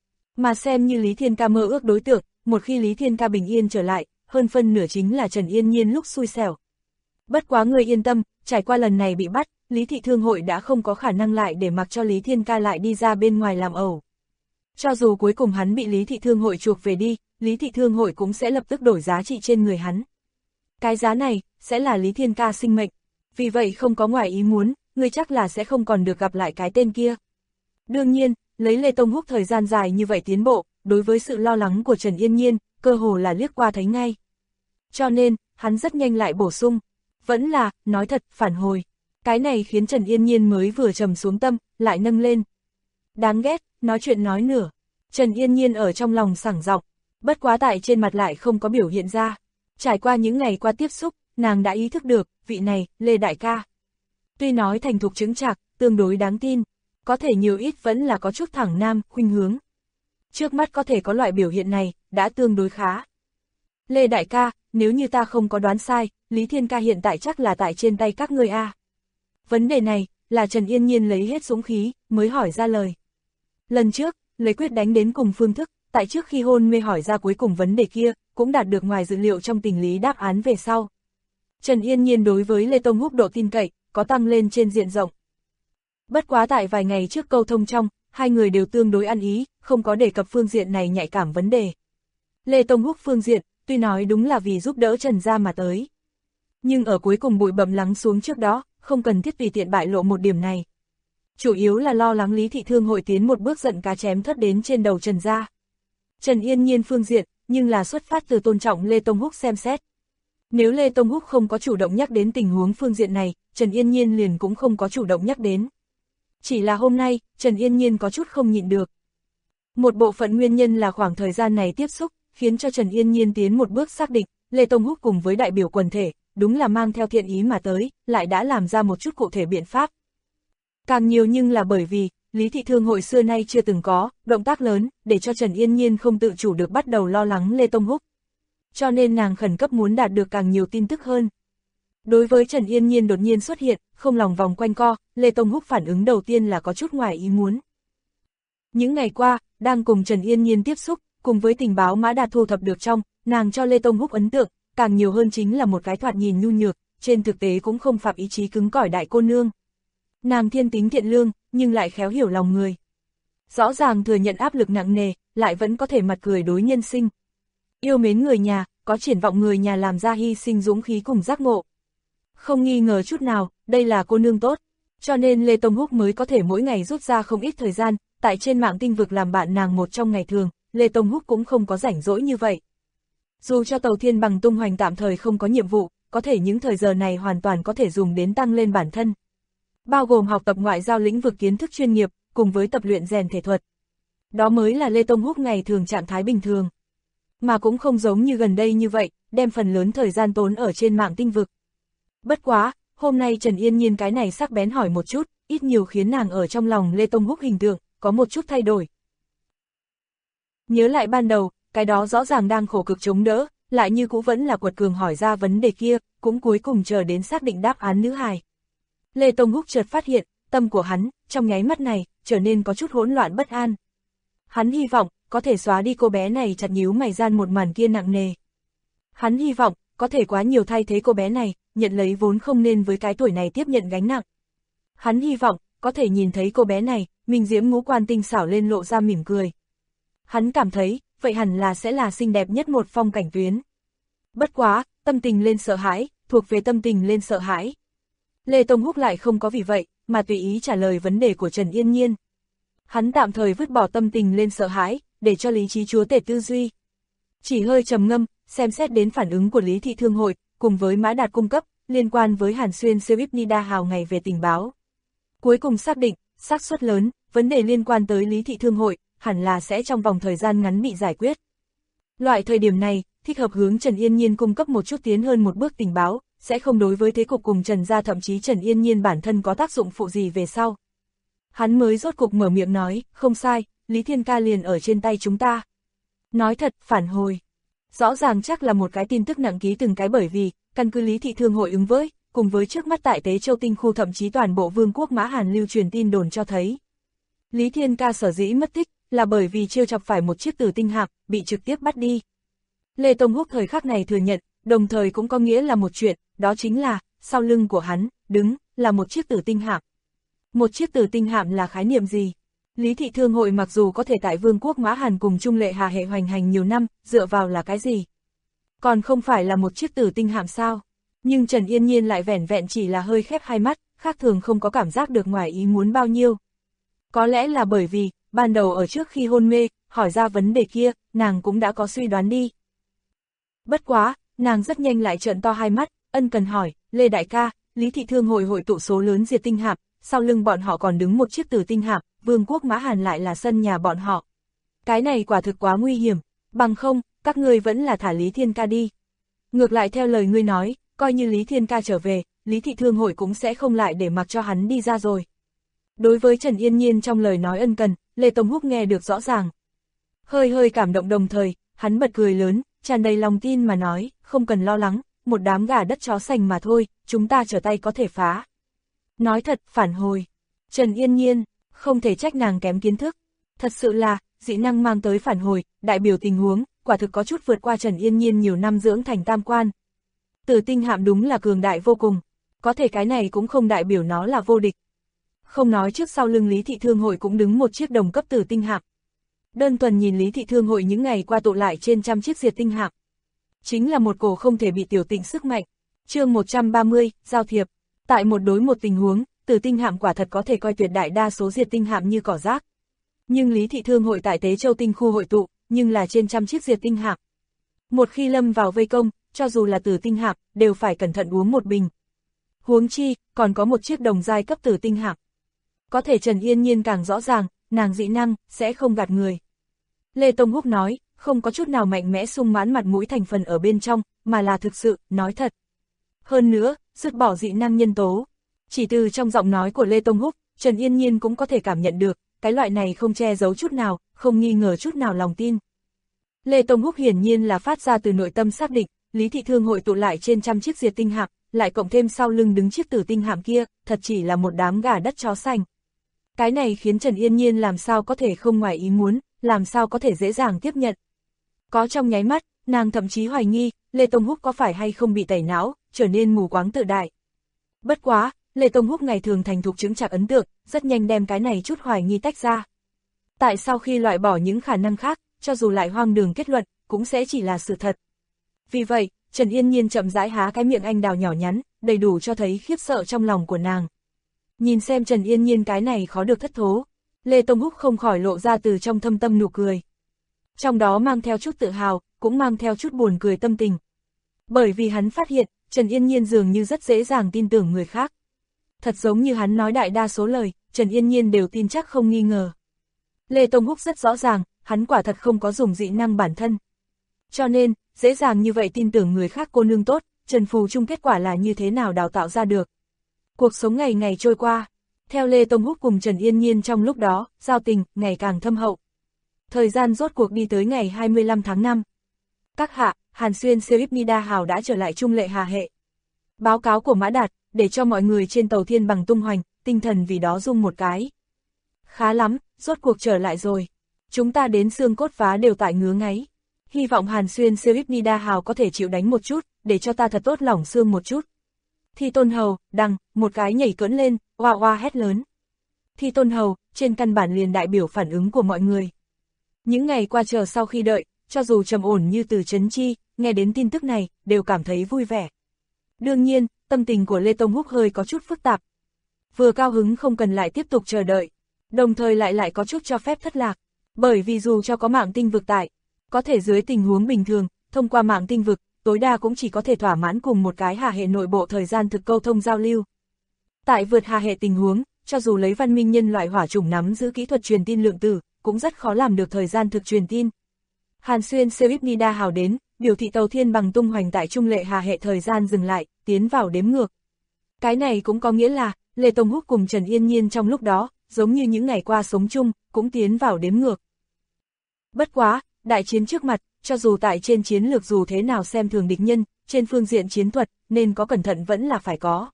Mà xem như Lý Thiên ca mơ ước đối tượng, một khi Lý Thiên ca bình yên trở lại, hơn phân nửa chính là Trần Yên Nhiên lúc xui xẻo. Bất quá người yên tâm, trải qua lần này bị bắt, Lý Thị Thương hội đã không có khả năng lại để mặc cho Lý Thiên ca lại đi ra bên ngoài làm ẩu. Cho dù cuối cùng hắn bị Lý Thị Thương hội chuộc về đi, Lý Thị Thương hội cũng sẽ lập tức đổi giá trị trên người hắn. Cái giá này, sẽ là Lý Thiên ca sinh mệnh. Vì vậy không có ngoài ý muốn, ngươi chắc là sẽ không còn được gặp lại cái tên kia. Đương nhiên, lấy Lê Tông Húc thời gian dài như vậy tiến bộ, đối với sự lo lắng của Trần Yên Nhiên, cơ hồ là liếc qua thấy ngay. Cho nên, hắn rất nhanh lại bổ sung. Vẫn là, nói thật, phản hồi. Cái này khiến Trần Yên Nhiên mới vừa trầm xuống tâm, lại nâng lên. Đáng ghét, nói chuyện nói nửa. Trần Yên Nhiên ở trong lòng sảng giọng, bất quá tại trên mặt lại không có biểu hiện ra. Trải qua những ngày qua tiếp xúc, nàng đã ý thức được, vị này, Lê Đại ca. Tuy nói thành thục chứng chạc, tương đối đáng tin, có thể nhiều ít vẫn là có chút thẳng nam, khuynh hướng. Trước mắt có thể có loại biểu hiện này, đã tương đối khá. Lê Đại ca, nếu như ta không có đoán sai, Lý Thiên ca hiện tại chắc là tại trên tay các ngươi a. Vấn đề này, là Trần Yên Nhiên lấy hết dũng khí, mới hỏi ra lời. Lần trước, lấy quyết đánh đến cùng phương thức, tại trước khi hôn mê hỏi ra cuối cùng vấn đề kia, cũng đạt được ngoài dự liệu trong tình lý đáp án về sau. Trần Yên Nhiên đối với Lê Tông Húc độ tin cậy, có tăng lên trên diện rộng. Bất quá tại vài ngày trước câu thông trong, hai người đều tương đối ăn ý, không có đề cập phương diện này nhạy cảm vấn đề. Lê Tông Húc phương diện, tuy nói đúng là vì giúp đỡ Trần gia mà tới. Nhưng ở cuối cùng bụi bặm lắng xuống trước đó, không cần thiết tùy tiện bại lộ một điểm này. Chủ yếu là lo lắng Lý Thị Thương hội tiến một bước giận cá chém thất đến trên đầu Trần gia. Trần Yên Nhiên phương diện, nhưng là xuất phát từ tôn trọng Lê Tông Húc xem xét. Nếu Lê Tông Húc không có chủ động nhắc đến tình huống phương diện này, Trần Yên Nhiên liền cũng không có chủ động nhắc đến. Chỉ là hôm nay, Trần Yên Nhiên có chút không nhịn được. Một bộ phận nguyên nhân là khoảng thời gian này tiếp xúc, khiến cho Trần Yên Nhiên tiến một bước xác định, Lê Tông Húc cùng với đại biểu quần thể, đúng là mang theo thiện ý mà tới, lại đã làm ra một chút cụ thể biện pháp. Càng nhiều nhưng là bởi vì, Lý Thị Thương hội xưa nay chưa từng có, động tác lớn, để cho Trần Yên Nhiên không tự chủ được bắt đầu lo lắng Lê Tông Húc. Cho nên nàng khẩn cấp muốn đạt được càng nhiều tin tức hơn. Đối với Trần Yên Nhiên đột nhiên xuất hiện, không lòng vòng quanh co, Lê Tông Húc phản ứng đầu tiên là có chút ngoài ý muốn. Những ngày qua, đang cùng Trần Yên Nhiên tiếp xúc, cùng với tình báo Mã Đạt thu thập được trong, nàng cho Lê Tông Húc ấn tượng, càng nhiều hơn chính là một cái thoạt nhìn nhu nhược, trên thực tế cũng không phạm ý chí cứng cỏi đại cô nương. Nàng thiên tính thiện lương, nhưng lại khéo hiểu lòng người. Rõ ràng thừa nhận áp lực nặng nề, lại vẫn có thể mặt cười đối nhân sinh. Yêu mến người nhà, có triển vọng người nhà làm ra hy sinh dũng khí cùng giác ngộ. Không nghi ngờ chút nào, đây là cô nương tốt. Cho nên Lê Tông Húc mới có thể mỗi ngày rút ra không ít thời gian, tại trên mạng tinh vực làm bạn nàng một trong ngày thường, Lê Tông Húc cũng không có rảnh rỗi như vậy. Dù cho tàu thiên bằng tung hoành tạm thời không có nhiệm vụ, có thể những thời giờ này hoàn toàn có thể dùng đến tăng lên bản thân. Bao gồm học tập ngoại giao lĩnh vực kiến thức chuyên nghiệp, cùng với tập luyện rèn thể thuật. Đó mới là Lê Tông Húc ngày thường trạng thái bình thường. Mà cũng không giống như gần đây như vậy, đem phần lớn thời gian tốn ở trên mạng tinh vực. Bất quá, hôm nay Trần Yên Nhiên cái này sắc bén hỏi một chút, ít nhiều khiến nàng ở trong lòng Lê Tông Húc hình tượng, có một chút thay đổi. Nhớ lại ban đầu, cái đó rõ ràng đang khổ cực chống đỡ, lại như cũ vẫn là quật cường hỏi ra vấn đề kia, cũng cuối cùng chờ đến xác định đáp án nữ hài. Lê Tông Húc chợt phát hiện, tâm của hắn, trong nháy mắt này, trở nên có chút hỗn loạn bất an. Hắn hy vọng, có thể xóa đi cô bé này chặt nhíu mày gian một màn kia nặng nề. Hắn hy vọng, có thể quá nhiều thay thế cô bé này, nhận lấy vốn không nên với cái tuổi này tiếp nhận gánh nặng. Hắn hy vọng, có thể nhìn thấy cô bé này, minh diễm ngũ quan tinh xảo lên lộ ra mỉm cười. Hắn cảm thấy, vậy hẳn là sẽ là xinh đẹp nhất một phong cảnh tuyến. Bất quá, tâm tình lên sợ hãi, thuộc về tâm tình lên sợ hãi. Lê Tông Húc lại không có vì vậy, mà tùy ý trả lời vấn đề của Trần Yên Nhiên. Hắn tạm thời vứt bỏ tâm tình lên sợ hãi, để cho lý trí chúa tể tư duy. Chỉ hơi trầm ngâm, xem xét đến phản ứng của Lý Thị Thương hội, cùng với Mã Đạt cung cấp, liên quan với Hàn Xuyên Siêu Íp Nida Hào ngày về tình báo. Cuối cùng xác định, xác suất lớn, vấn đề liên quan tới Lý Thị Thương hội, hẳn là sẽ trong vòng thời gian ngắn bị giải quyết. Loại thời điểm này, thích hợp hướng Trần Yên Nhiên cung cấp một chút tiến hơn một bước tình báo, sẽ không đối với thế cục cùng Trần gia thậm chí Trần Yên Nhiên bản thân có tác dụng phụ gì về sau. Hắn mới rốt cục mở miệng nói, không sai, Lý Thiên Ca liền ở trên tay chúng ta. Nói thật, phản hồi. Rõ ràng chắc là một cái tin tức nặng ký từng cái bởi vì, căn cứ Lý Thị Thương hội ứng với, cùng với trước mắt tại Tế Châu Tinh khu thậm chí toàn bộ vương quốc Mã Hàn lưu truyền tin đồn cho thấy. Lý Thiên Ca sở dĩ mất tích, là bởi vì trêu chọc phải một chiếc tử tinh hạm, bị trực tiếp bắt đi. Lê Tông Húc thời khắc này thừa nhận, đồng thời cũng có nghĩa là một chuyện, đó chính là, sau lưng của hắn, đứng, là một chiếc tử tinh hạm. Một chiếc tử tinh hạm là khái niệm gì? Lý Thị Thương hội mặc dù có thể tại vương quốc Mã Hàn cùng Trung Lệ Hà hệ hoành hành nhiều năm, dựa vào là cái gì? Còn không phải là một chiếc tử tinh hạm sao? Nhưng Trần Yên Nhiên lại vẻn vẹn chỉ là hơi khép hai mắt, khác thường không có cảm giác được ngoài ý muốn bao nhiêu. Có lẽ là bởi vì, ban đầu ở trước khi hôn mê, hỏi ra vấn đề kia, nàng cũng đã có suy đoán đi. Bất quá, nàng rất nhanh lại trợn to hai mắt, ân cần hỏi, Lê Đại ca, Lý Thị Thương hội hội tụ số lớn diệt tinh hạm, sau lưng bọn họ còn đứng một chiếc tử tinh hạm, vương quốc Mã Hàn lại là sân nhà bọn họ. Cái này quả thực quá nguy hiểm, bằng không, các ngươi vẫn là thả Lý Thiên Ca đi. Ngược lại theo lời ngươi nói, coi như Lý Thiên Ca trở về, Lý Thị Thương hội cũng sẽ không lại để mặc cho hắn đi ra rồi. Đối với Trần Yên Nhiên trong lời nói ân cần, Lê Tông Húc nghe được rõ ràng. Hơi cảm động đồng thời, hắn bật cười lớn, tràn đầy lòng tin mà nói, không cần lo lắng, một đám gà đất chó sành mà thôi, chúng ta trở tay có thể phá. Nói thật, phản hồi. Trần Yên Nhiên, không thể trách nàng kém kiến thức. Thật sự là, dị năng mang tới phản hồi, đại biểu tình huống, quả thực có chút vượt qua Trần Yên Nhiên nhiều năm dưỡng thành tam quan. Tử tinh hạm đúng là cường đại vô cùng, có thể cái này cũng không đại biểu nó là vô địch. Không nói trước sau lưng Lý Thị Thương hội cũng đứng một chiếc đồng cấp tử tinh hạm. Đơn thuần nhìn Lý Thị Thương hội những ngày qua tụ lại trên trăm chiếc diệt tinh hạm. Chính là một cổ không thể bị tiểu tịnh sức mạnh. Chương 130, giao thiệp. Tại một đối một tình huống, tử tinh hạm quả thật có thể coi tuyệt đại đa số diệt tinh hạm như cỏ rác. Nhưng Lý Thị Thương hội tại Tế Châu Tinh khu hội tụ, nhưng là trên trăm chiếc diệt tinh hạm. Một khi lâm vào vây công, cho dù là tử tinh hạm, đều phải cẩn thận uống một bình. Huống chi, còn có một chiếc đồng giai cấp tử tinh hạm. Có thể Trần Yên Nhiên càng rõ ràng, nàng dị năng, sẽ không gạt người. Lê Tông Húc nói, không có chút nào mạnh mẽ sung mãn mặt mũi thành phần ở bên trong, mà là thực sự, nói thật. Hơn nữa, dứt bỏ dị năng nhân tố. Chỉ từ trong giọng nói của Lê Tông Húc, Trần Yên Nhiên cũng có thể cảm nhận được, cái loại này không che giấu chút nào, không nghi ngờ chút nào lòng tin. Lê Tông Húc hiển nhiên là phát ra từ nội tâm xác định, Lý Thị Thương hội tụ lại trên trăm chiếc diệt tinh hạm, lại cộng thêm sau lưng đứng chiếc tử tinh hạm kia, thật chỉ là một đám gà đất chó xanh. Cái này khiến Trần Yên Nhiên làm sao có thể không ngoài ý muốn, làm sao có thể dễ dàng tiếp nhận. Có trong nháy mắt, Nàng thậm chí hoài nghi, Lê Tông Húc có phải hay không bị tẩy não, trở nên mù quáng tự đại. Bất quá, Lê Tông Húc ngày thường thành thục chững chạc ấn tượng, rất nhanh đem cái này chút hoài nghi tách ra. Tại sao khi loại bỏ những khả năng khác, cho dù lại hoang đường kết luận, cũng sẽ chỉ là sự thật. Vì vậy, Trần Yên Nhiên chậm rãi há cái miệng anh đào nhỏ nhắn, đầy đủ cho thấy khiếp sợ trong lòng của nàng. Nhìn xem Trần Yên Nhiên cái này khó được thất thố, Lê Tông Húc không khỏi lộ ra từ trong thâm tâm nụ cười. Trong đó mang theo chút tự hào, cũng mang theo chút buồn cười tâm tình. Bởi vì hắn phát hiện, Trần Yên Nhiên dường như rất dễ dàng tin tưởng người khác. Thật giống như hắn nói đại đa số lời, Trần Yên Nhiên đều tin chắc không nghi ngờ. Lê Tông Húc rất rõ ràng, hắn quả thật không có dùng dị năng bản thân. Cho nên, dễ dàng như vậy tin tưởng người khác cô nương tốt, Trần Phù Chung kết quả là như thế nào đào tạo ra được. Cuộc sống ngày ngày trôi qua, theo Lê Tông Húc cùng Trần Yên Nhiên trong lúc đó, giao tình ngày càng thâm hậu. Thời gian rốt cuộc đi tới ngày 25 tháng 5. Các hạ, Hàn Xuyên siêu Nida Hào đã trở lại Trung Lệ Hà Hệ. Báo cáo của Mã Đạt, để cho mọi người trên tàu Thiên Bằng tung hoành, tinh thần vì đó rung một cái. Khá lắm, rốt cuộc trở lại rồi. Chúng ta đến xương cốt vá đều tại ngứa ngáy. Hy vọng Hàn Xuyên siêu Nida Hào có thể chịu đánh một chút, để cho ta thật tốt lỏng xương một chút. Thi Tôn Hầu, đằng, một cái nhảy cỡn lên, oa oa hét lớn. Thi Tôn Hầu, trên căn bản liền đại biểu phản ứng của mọi người. Những ngày qua chờ sau khi đợi, cho dù trầm ổn như Từ Trấn Chi, nghe đến tin tức này, đều cảm thấy vui vẻ. Đương nhiên, tâm tình của Lê Tông Húc hơi có chút phức tạp. Vừa cao hứng không cần lại tiếp tục chờ đợi, đồng thời lại có chút cho phép thất lạc. Bởi vì dù cho có mạng tinh vực tại, có thể dưới tình huống bình thường, thông qua mạng tinh vực, tối đa cũng chỉ có thể thỏa mãn cùng một cái hà hệ nội bộ thời gian thực câu thông giao lưu. Tại vượt hà hệ tình huống, cho dù lấy văn minh nhân loại hỏa chủng nắm giữ kỹ thuật truyền tin lượng tử, cũng rất khó làm được thời gian thực truyền tin. Hàn Xuyên siêu Nida Hào đến, biểu thị tàu Thiên Bằng tung hoành tại Trung Lệ Hà Hệ thời gian dừng lại, tiến vào đếm ngược. Cái này cũng có nghĩa là, Lê Tông Húc cùng Trần Yên Nhiên trong lúc đó, giống như những ngày qua sống chung, cũng tiến vào đếm ngược. Bất quá, đại chiến trước mặt, cho dù tại trên chiến lược dù thế nào xem thường địch nhân, trên phương diện chiến thuật, nên có cẩn thận vẫn là phải có.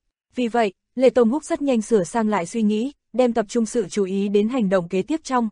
Vì vậy, Lê Tông Húc rất nhanh sửa sang lại suy nghĩ, đem tập trung sự chú ý đến hành động kế tiếp trong.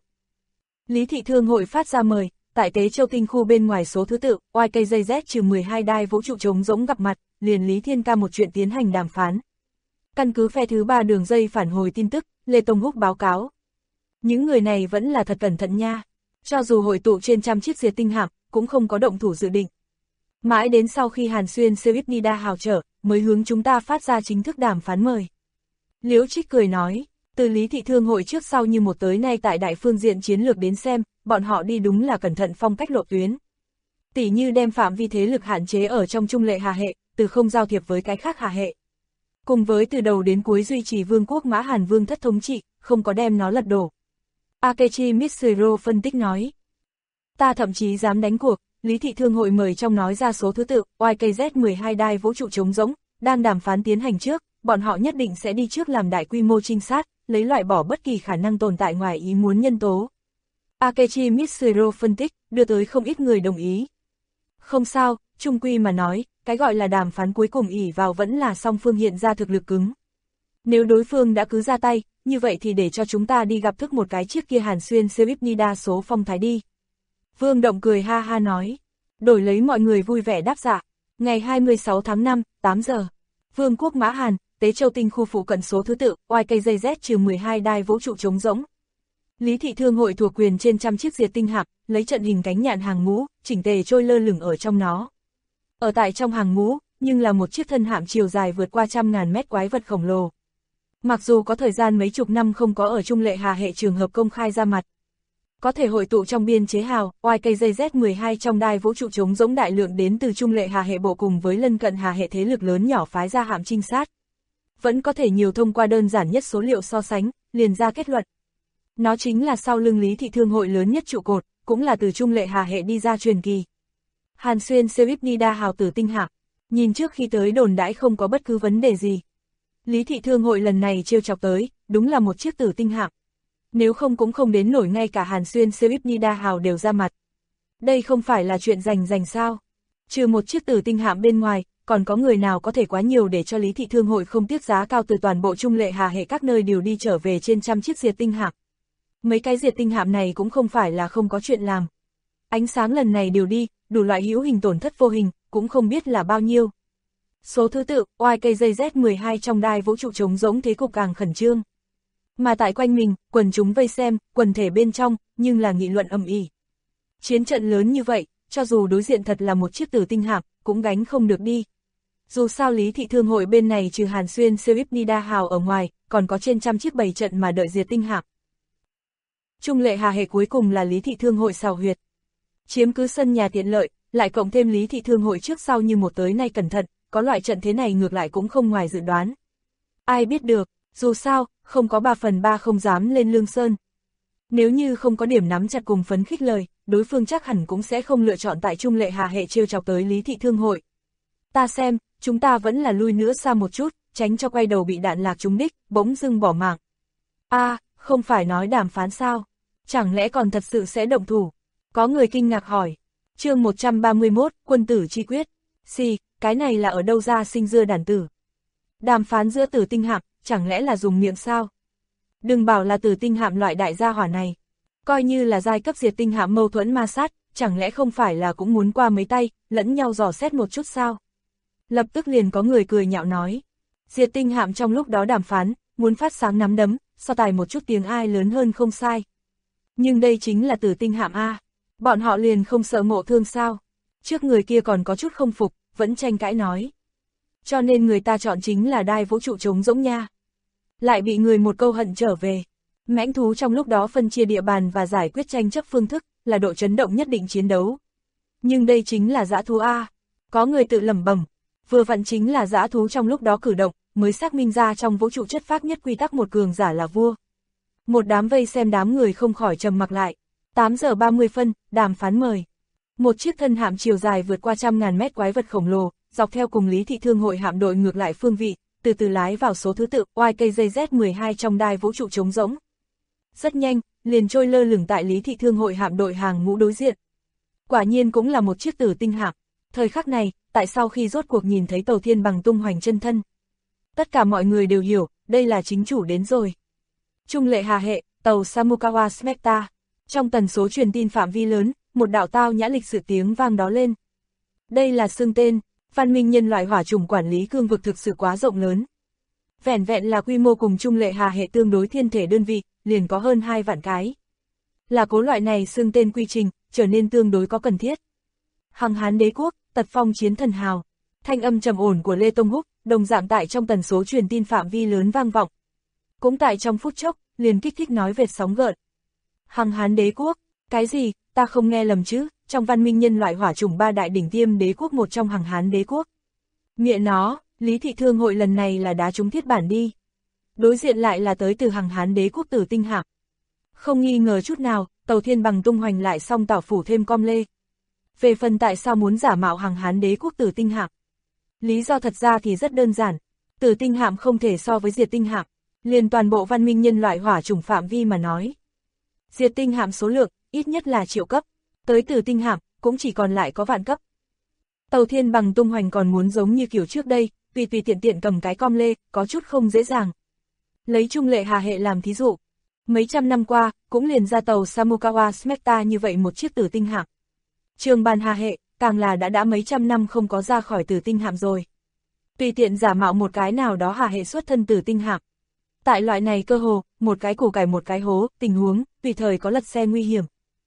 Lý Thị Thương hội phát ra mời, tại Tế Châu tinh khu bên ngoài số thứ tự, YKJZ-12 đai vũ trụ trống rỗng gặp mặt, liền Lý Thiên Ca một chuyện tiến hành đàm phán. Căn cứ phe thứ 3 đường dây phản hồi tin tức, Lê Tông Húc báo cáo. Những người này vẫn là thật cẩn thận nha. Cho dù hội tụ trên trăm chiếc diệt tinh hạm, cũng không có động thủ dự định. Mãi đến sau khi Hàn Xuyên siêu Nida Hào trở, mới hướng chúng ta phát ra chính thức đàm phán mời. Liễu Trích cười nói, từ Lý Thị Thương hội trước sau như một tới nay tại đại phương diện chiến lược đến xem, bọn họ đi đúng là cẩn thận phong cách lộ tuyến. Tỷ như đem phạm vi thế lực hạn chế ở trong Trung Lệ Hà Hệ, từ không giao thiệp với cái khác Hà Hệ. Cùng với từ đầu đến cuối duy trì vương quốc Mã Hàn Vương thất thống trị, không có đem nó lật đổ. Akechi Mitsuro phân tích nói. Ta thậm chí dám đánh cuộc, Lý Thị Thương hội mời trong nói ra số thứ tự, YKZ-12 đai vũ trụ trống rỗng, đang đàm phán tiến hành trước, bọn họ nhất định sẽ đi trước làm đại quy mô trinh sát, lấy loại bỏ bất kỳ khả năng tồn tại ngoài ý muốn nhân tố. Akechi Mitsuro phân tích, đưa tới không ít người đồng ý. Không sao, chung quy mà nói, cái gọi là đàm phán cuối cùng ỷ vào vẫn là song phương hiện ra thực lực cứng. Nếu đối phương đã cứ ra tay, như vậy thì để cho chúng ta đi gặp thức một cái chiếc kia Hàn Xuyên siêu Nida số phong thái đi. Vương Động cười ha ha nói, đổi lấy mọi người vui vẻ đáp dạ. Ngày 26 tháng 5, 8 giờ, Vương quốc Mã Hàn, Tế Châu tinh khu phụ cận số thứ tự, YKJZ-12 đai vũ trụ trống rỗng. Lý Thị Thương hội thuộc quyền trên trăm chiếc diệt tinh hạm, lấy trận hình cánh nhạn hàng ngũ, chỉnh tề trôi lơ lửng ở trong nó. Ở tại trong hàng ngũ, nhưng là một chiếc thân hạm chiều dài vượt qua 100.000 mét quái vật khổng lồ. Mặc dù có thời gian mấy chục năm không có ở Trung Lệ Hà Hệ trường hợp công khai ra mặt, có thể hội tụ trong biên chế hào, YKJZ-12 trong đai vũ trụ trống rỗng đại lượng đến từ Trung Lệ Hà Hệ bộ cùng với lân cận Hà Hệ thế lực lớn nhỏ phái ra hạm trinh sát. Vẫn có thể nhiều thông qua đơn giản nhất số liệu so sánh, liền ra kết luận. Nó chính là sau lưng Lý Thị Thương hội lớn nhất trụ cột, cũng là từ Trung Lệ Hà Hệ đi ra truyền kỳ. Hàn Xuyên siêu Nida Hào tử tinh hạm, nhìn trước khi tới đồn đãi không có bất cứ vấn đề gì. Lý Thị Thương hội lần này trêu chọc tới, đúng là một chiếc tử tinh hạm. Nếu không cũng không đến nổi ngay cả Hàn Xuyên siêu Nida Hào đều ra mặt. Đây không phải là chuyện rành sao. Trừ một chiếc tử tinh hạm bên ngoài, còn có người nào có thể quá nhiều để cho Lý Thị Thương hội không tiếc giá cao từ toàn bộ Trung Lệ Hà Hệ các nơi đều đi trở về trên trăm chiếc diệt tinh hạm. Mấy cái diệt tinh hạm này cũng không phải là không có chuyện làm. Ánh sáng lần này đều đi, đủ loại hữu hình tổn thất vô hình, cũng không biết là bao nhiêu. Số thứ tự, YKJZ12 trong đai vũ trụ trống rỗng thế cục càng khẩn trương. Mà tại quanh mình, quần chúng vây xem, quần thể bên trong, nhưng là nghị luận ầm ĩ. Chiến trận lớn như vậy, cho dù đối diện thật là một chiếc tử tinh hạm, cũng gánh không được đi. Dù sao Lý Thị Thương hội bên này trừ Hàn Xuyên siêu íp Nida Hào ở ngoài, còn có trên trăm chiếc bày trận mà đợi diệt tinh hạm. Trung lệ hà hệ cuối cùng là Lý Thị Thương hội xào huyệt. Chiếm cứ sân nhà tiện lợi, lại cộng thêm Lý Thị Thương hội trước sau như một tới nay cẩn thận, có loại trận thế này ngược lại cũng không ngoài dự đoán. Ai biết được, dù sao, không có 3/3 không dám lên Lương Sơn. Nếu như không có điểm nắm chặt cùng phấn khích lời, đối phương chắc hẳn cũng sẽ không lựa chọn tại Trung lệ hà hệ trêu chọc tới Lý Thị Thương hội. Ta xem, chúng ta vẫn là lui nữa xa một chút, tránh cho quay đầu bị đạn lạc trúng đích, bỗng dưng bỏ mạng. Không phải nói đàm phán sao? Chẳng lẽ còn thật sự sẽ động thủ? Có người kinh ngạc hỏi. Chương 131, quân tử chi quyết. Cái này là ở đâu ra sinh dưa đàn tử? Đàm phán giữa tử tinh hạm, chẳng lẽ là dùng miệng sao? Đừng bảo là tử tinh hạm loại đại gia hỏa này. Coi như là giai cấp diệt tinh hạm mâu thuẫn ma sát, chẳng lẽ không phải là cũng muốn qua mấy tay, lẫn nhau dò xét một chút sao? Lập tức liền có người cười nhạo nói. Diệt tinh hạm trong lúc đó đàm phán, muốn phát sáng nắm đấm, so tài một chút tiếng ai lớn hơn không sai. Nhưng đây chính là tử tinh hạm A. Bọn họ liền không sợ ngộ thương sao? Trước người kia còn có chút không phục, vẫn tranh cãi nói. Cho nên người ta chọn chính là đai vũ trụ trống rỗng nha. Lại bị người một câu hận trở về. Mãnh thú trong lúc đó phân chia địa bàn và giải quyết tranh chấp phương thức, là độ chấn động nhất định chiến đấu. Nhưng đây chính là dã thú A. Có người tự lẩm bẩm, vừa vặn chính là dã thú trong lúc đó cử động, mới xác minh ra trong vũ trụ chất phác nhất quy tắc một cường giả là vua. Một đám vây xem đám người không khỏi trầm mặc lại. 8 giờ 30 phân, đàm phán mời. Một chiếc thân hạm chiều dài vượt qua 100.000 mét quái vật khổng lồ, dọc theo cùng Lý Thị Thương hội hạm đội ngược lại phương vị, từ từ lái vào số thứ tự YKJZ12 trong đai vũ trụ trống rỗng. Rất nhanh, liền trôi lơ lửng tại Lý Thị Thương hội hạm đội hàng ngũ đối diện. Quả nhiên cũng là một chiếc tử tinh hạm. Thời khắc này, tại sau khi rốt cuộc nhìn thấy tàu Thiên Bằng tung hoành chân thân, tất cả mọi người đều hiểu, đây là chính chủ đến rồi. Trung lệ hà hệ, tàu Samukawa Smecta. Trong tần số truyền tin phạm vi lớn, một đạo tao nhã lịch sự tiếng vang đó lên. Đây là xưng tên, văn minh nhân loại hỏa chủng quản lý cương vực thực sự quá rộng lớn. Vẻn vẹn là quy mô cùng Trung lệ hà hệ tương đối thiên thể đơn vị, liền có hơn 2 vạn cái. Là cố loại này xưng tên quy trình, trở nên tương đối có cần thiết. Hằng Hán đế quốc, tật phong chiến thần hào. Thanh âm trầm ổn của Lê Tông Húc, đồng dạng tại trong tần số truyền tin phạm vi lớn vang vọng. Cũng tại trong phút chốc, liền kích thích nói vệt sóng gợn. Hằng Hán đế quốc, cái gì, ta không nghe lầm chứ, trong văn minh nhân loại hỏa chủng 3 đại đỉnh tiêm đế quốc một trong Hằng Hán đế quốc. Mẹ nó, Lý Thị Thương hội lần này là đá trúng thiết bản đi. Đối diện lại là tới từ Hằng Hán đế quốc tử tinh hạm. Không nghi ngờ chút nào, tàu Thiên Bằng tung hoành lại xong tảo phủ thêm com lê. Về phần tại sao muốn giả mạo Hằng Hán đế quốc tử tinh hạm, lý do thật ra thì rất đơn giản. Tử tinh hạm không thể so với diệt tinh hạm, liền toàn bộ văn minh nhân loại hỏa chủng phạm vi mà nói. Diệt tinh hạm số lượng, ít nhất là triệu cấp, tới tử tinh hạm, cũng chỉ còn lại có vạn cấp. Tàu Thiên Bằng tung hoành còn muốn giống như kiểu trước đây, tùy tiện tiện cầm cái com lê, có chút không dễ dàng. Lấy Trung lệ hà hệ làm thí dụ, mấy trăm năm qua, cũng liền ra tàu Samukawa Smecta như vậy một chiếc tử tinh hạm. Trường Bàn hà hệ, càng là đã mấy trăm năm không có ra khỏi tử tinh hạm rồi. Tùy tiện giả mạo một cái nào đó hà hệ xuất thân tử tinh hạm. Tại loại này cơ hồ, một cái củ cải một cái hố, tình huống, tùy thời có lật xe nguy hiểm.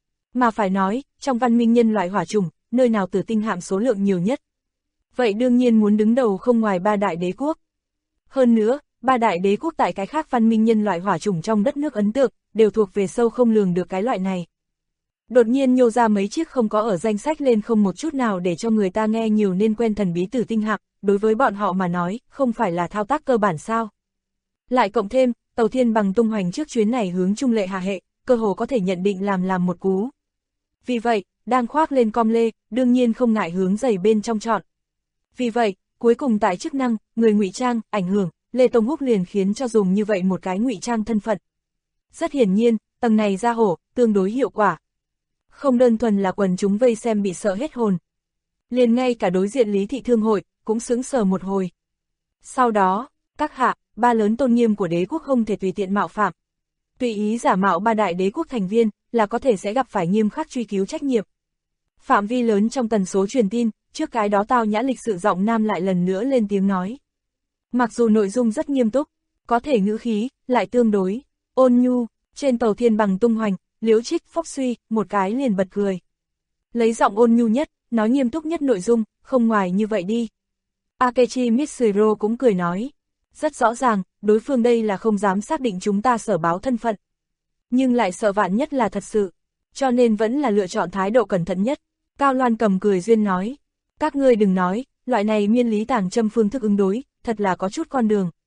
Mà phải nói, trong văn minh nhân loại hỏa chủng, nơi nào tử tinh hạm số lượng nhiều nhất. Vậy đương nhiên muốn đứng đầu không ngoài 3 đại đế quốc. Hơn nữa, 3 đại đế quốc tại cái khác văn minh nhân loại hỏa chủng trong đất nước ấn tượng, đều thuộc về sâu không lường được cái loại này. Đột nhiên nhô ra mấy chiếc không có ở danh sách lên không một chút nào để cho người ta nghe nhiều nên quen thần bí tử tinh hạm, đối với bọn họ mà nói, không phải là thao tác cơ bản sao. Lại cộng thêm, tàu Thiên Bằng tung hoành trước chuyến này hướng Trung lệ hà hệ, cơ hồ có thể nhận định làm một cú. Vì vậy, đang khoác lên com lê, đương nhiên không ngại hướng giày bên trong chọn. Vì vậy, cuối cùng tại chức năng, người ngụy trang, ảnh hưởng, Lê Tông Húc liền khiến cho dùng như vậy một cái ngụy trang thân phận. Rất hiển nhiên, tầng này ra hổ, tương đối hiệu quả. Không đơn thuần là quần chúng vây xem bị sợ hết hồn. Liền ngay cả đối diện Lý Thị Thương hội, cũng sững sờ một hồi. Sau đó, các hạ, 3 lớn tôn nghiêm của đế quốc không thể tùy tiện mạo phạm. Tùy ý giả mạo 3 đại đế quốc thành viên, là có thể sẽ gặp phải nghiêm khắc truy cứu trách nhiệm. Phạm vi lớn trong tần số truyền tin, trước cái đó Tao Nhã lịch sự giọng nam lại lần nữa lên tiếng nói. Mặc dù nội dung rất nghiêm túc, có thể ngữ khí, lại tương đối ôn nhu, trên tàu thiên bằng tung hoành, Liễu Trích phốc suy, một cái liền bật cười. Lấy giọng ôn nhu nhất, nói nghiêm túc nhất nội dung, không ngoài như vậy đi. Akechi Mitsuhiro cũng cười nói. Rất rõ ràng, đối phương đây là không dám xác định chúng ta sở báo thân phận. Nhưng lại sợ vạn nhất là thật sự, cho nên vẫn là lựa chọn thái độ cẩn thận nhất. Cao Loan cầm cười duyên nói. Các ngươi đừng nói, loại này miên lý tàng châm phương thức ứng đối, thật là có chút con đường.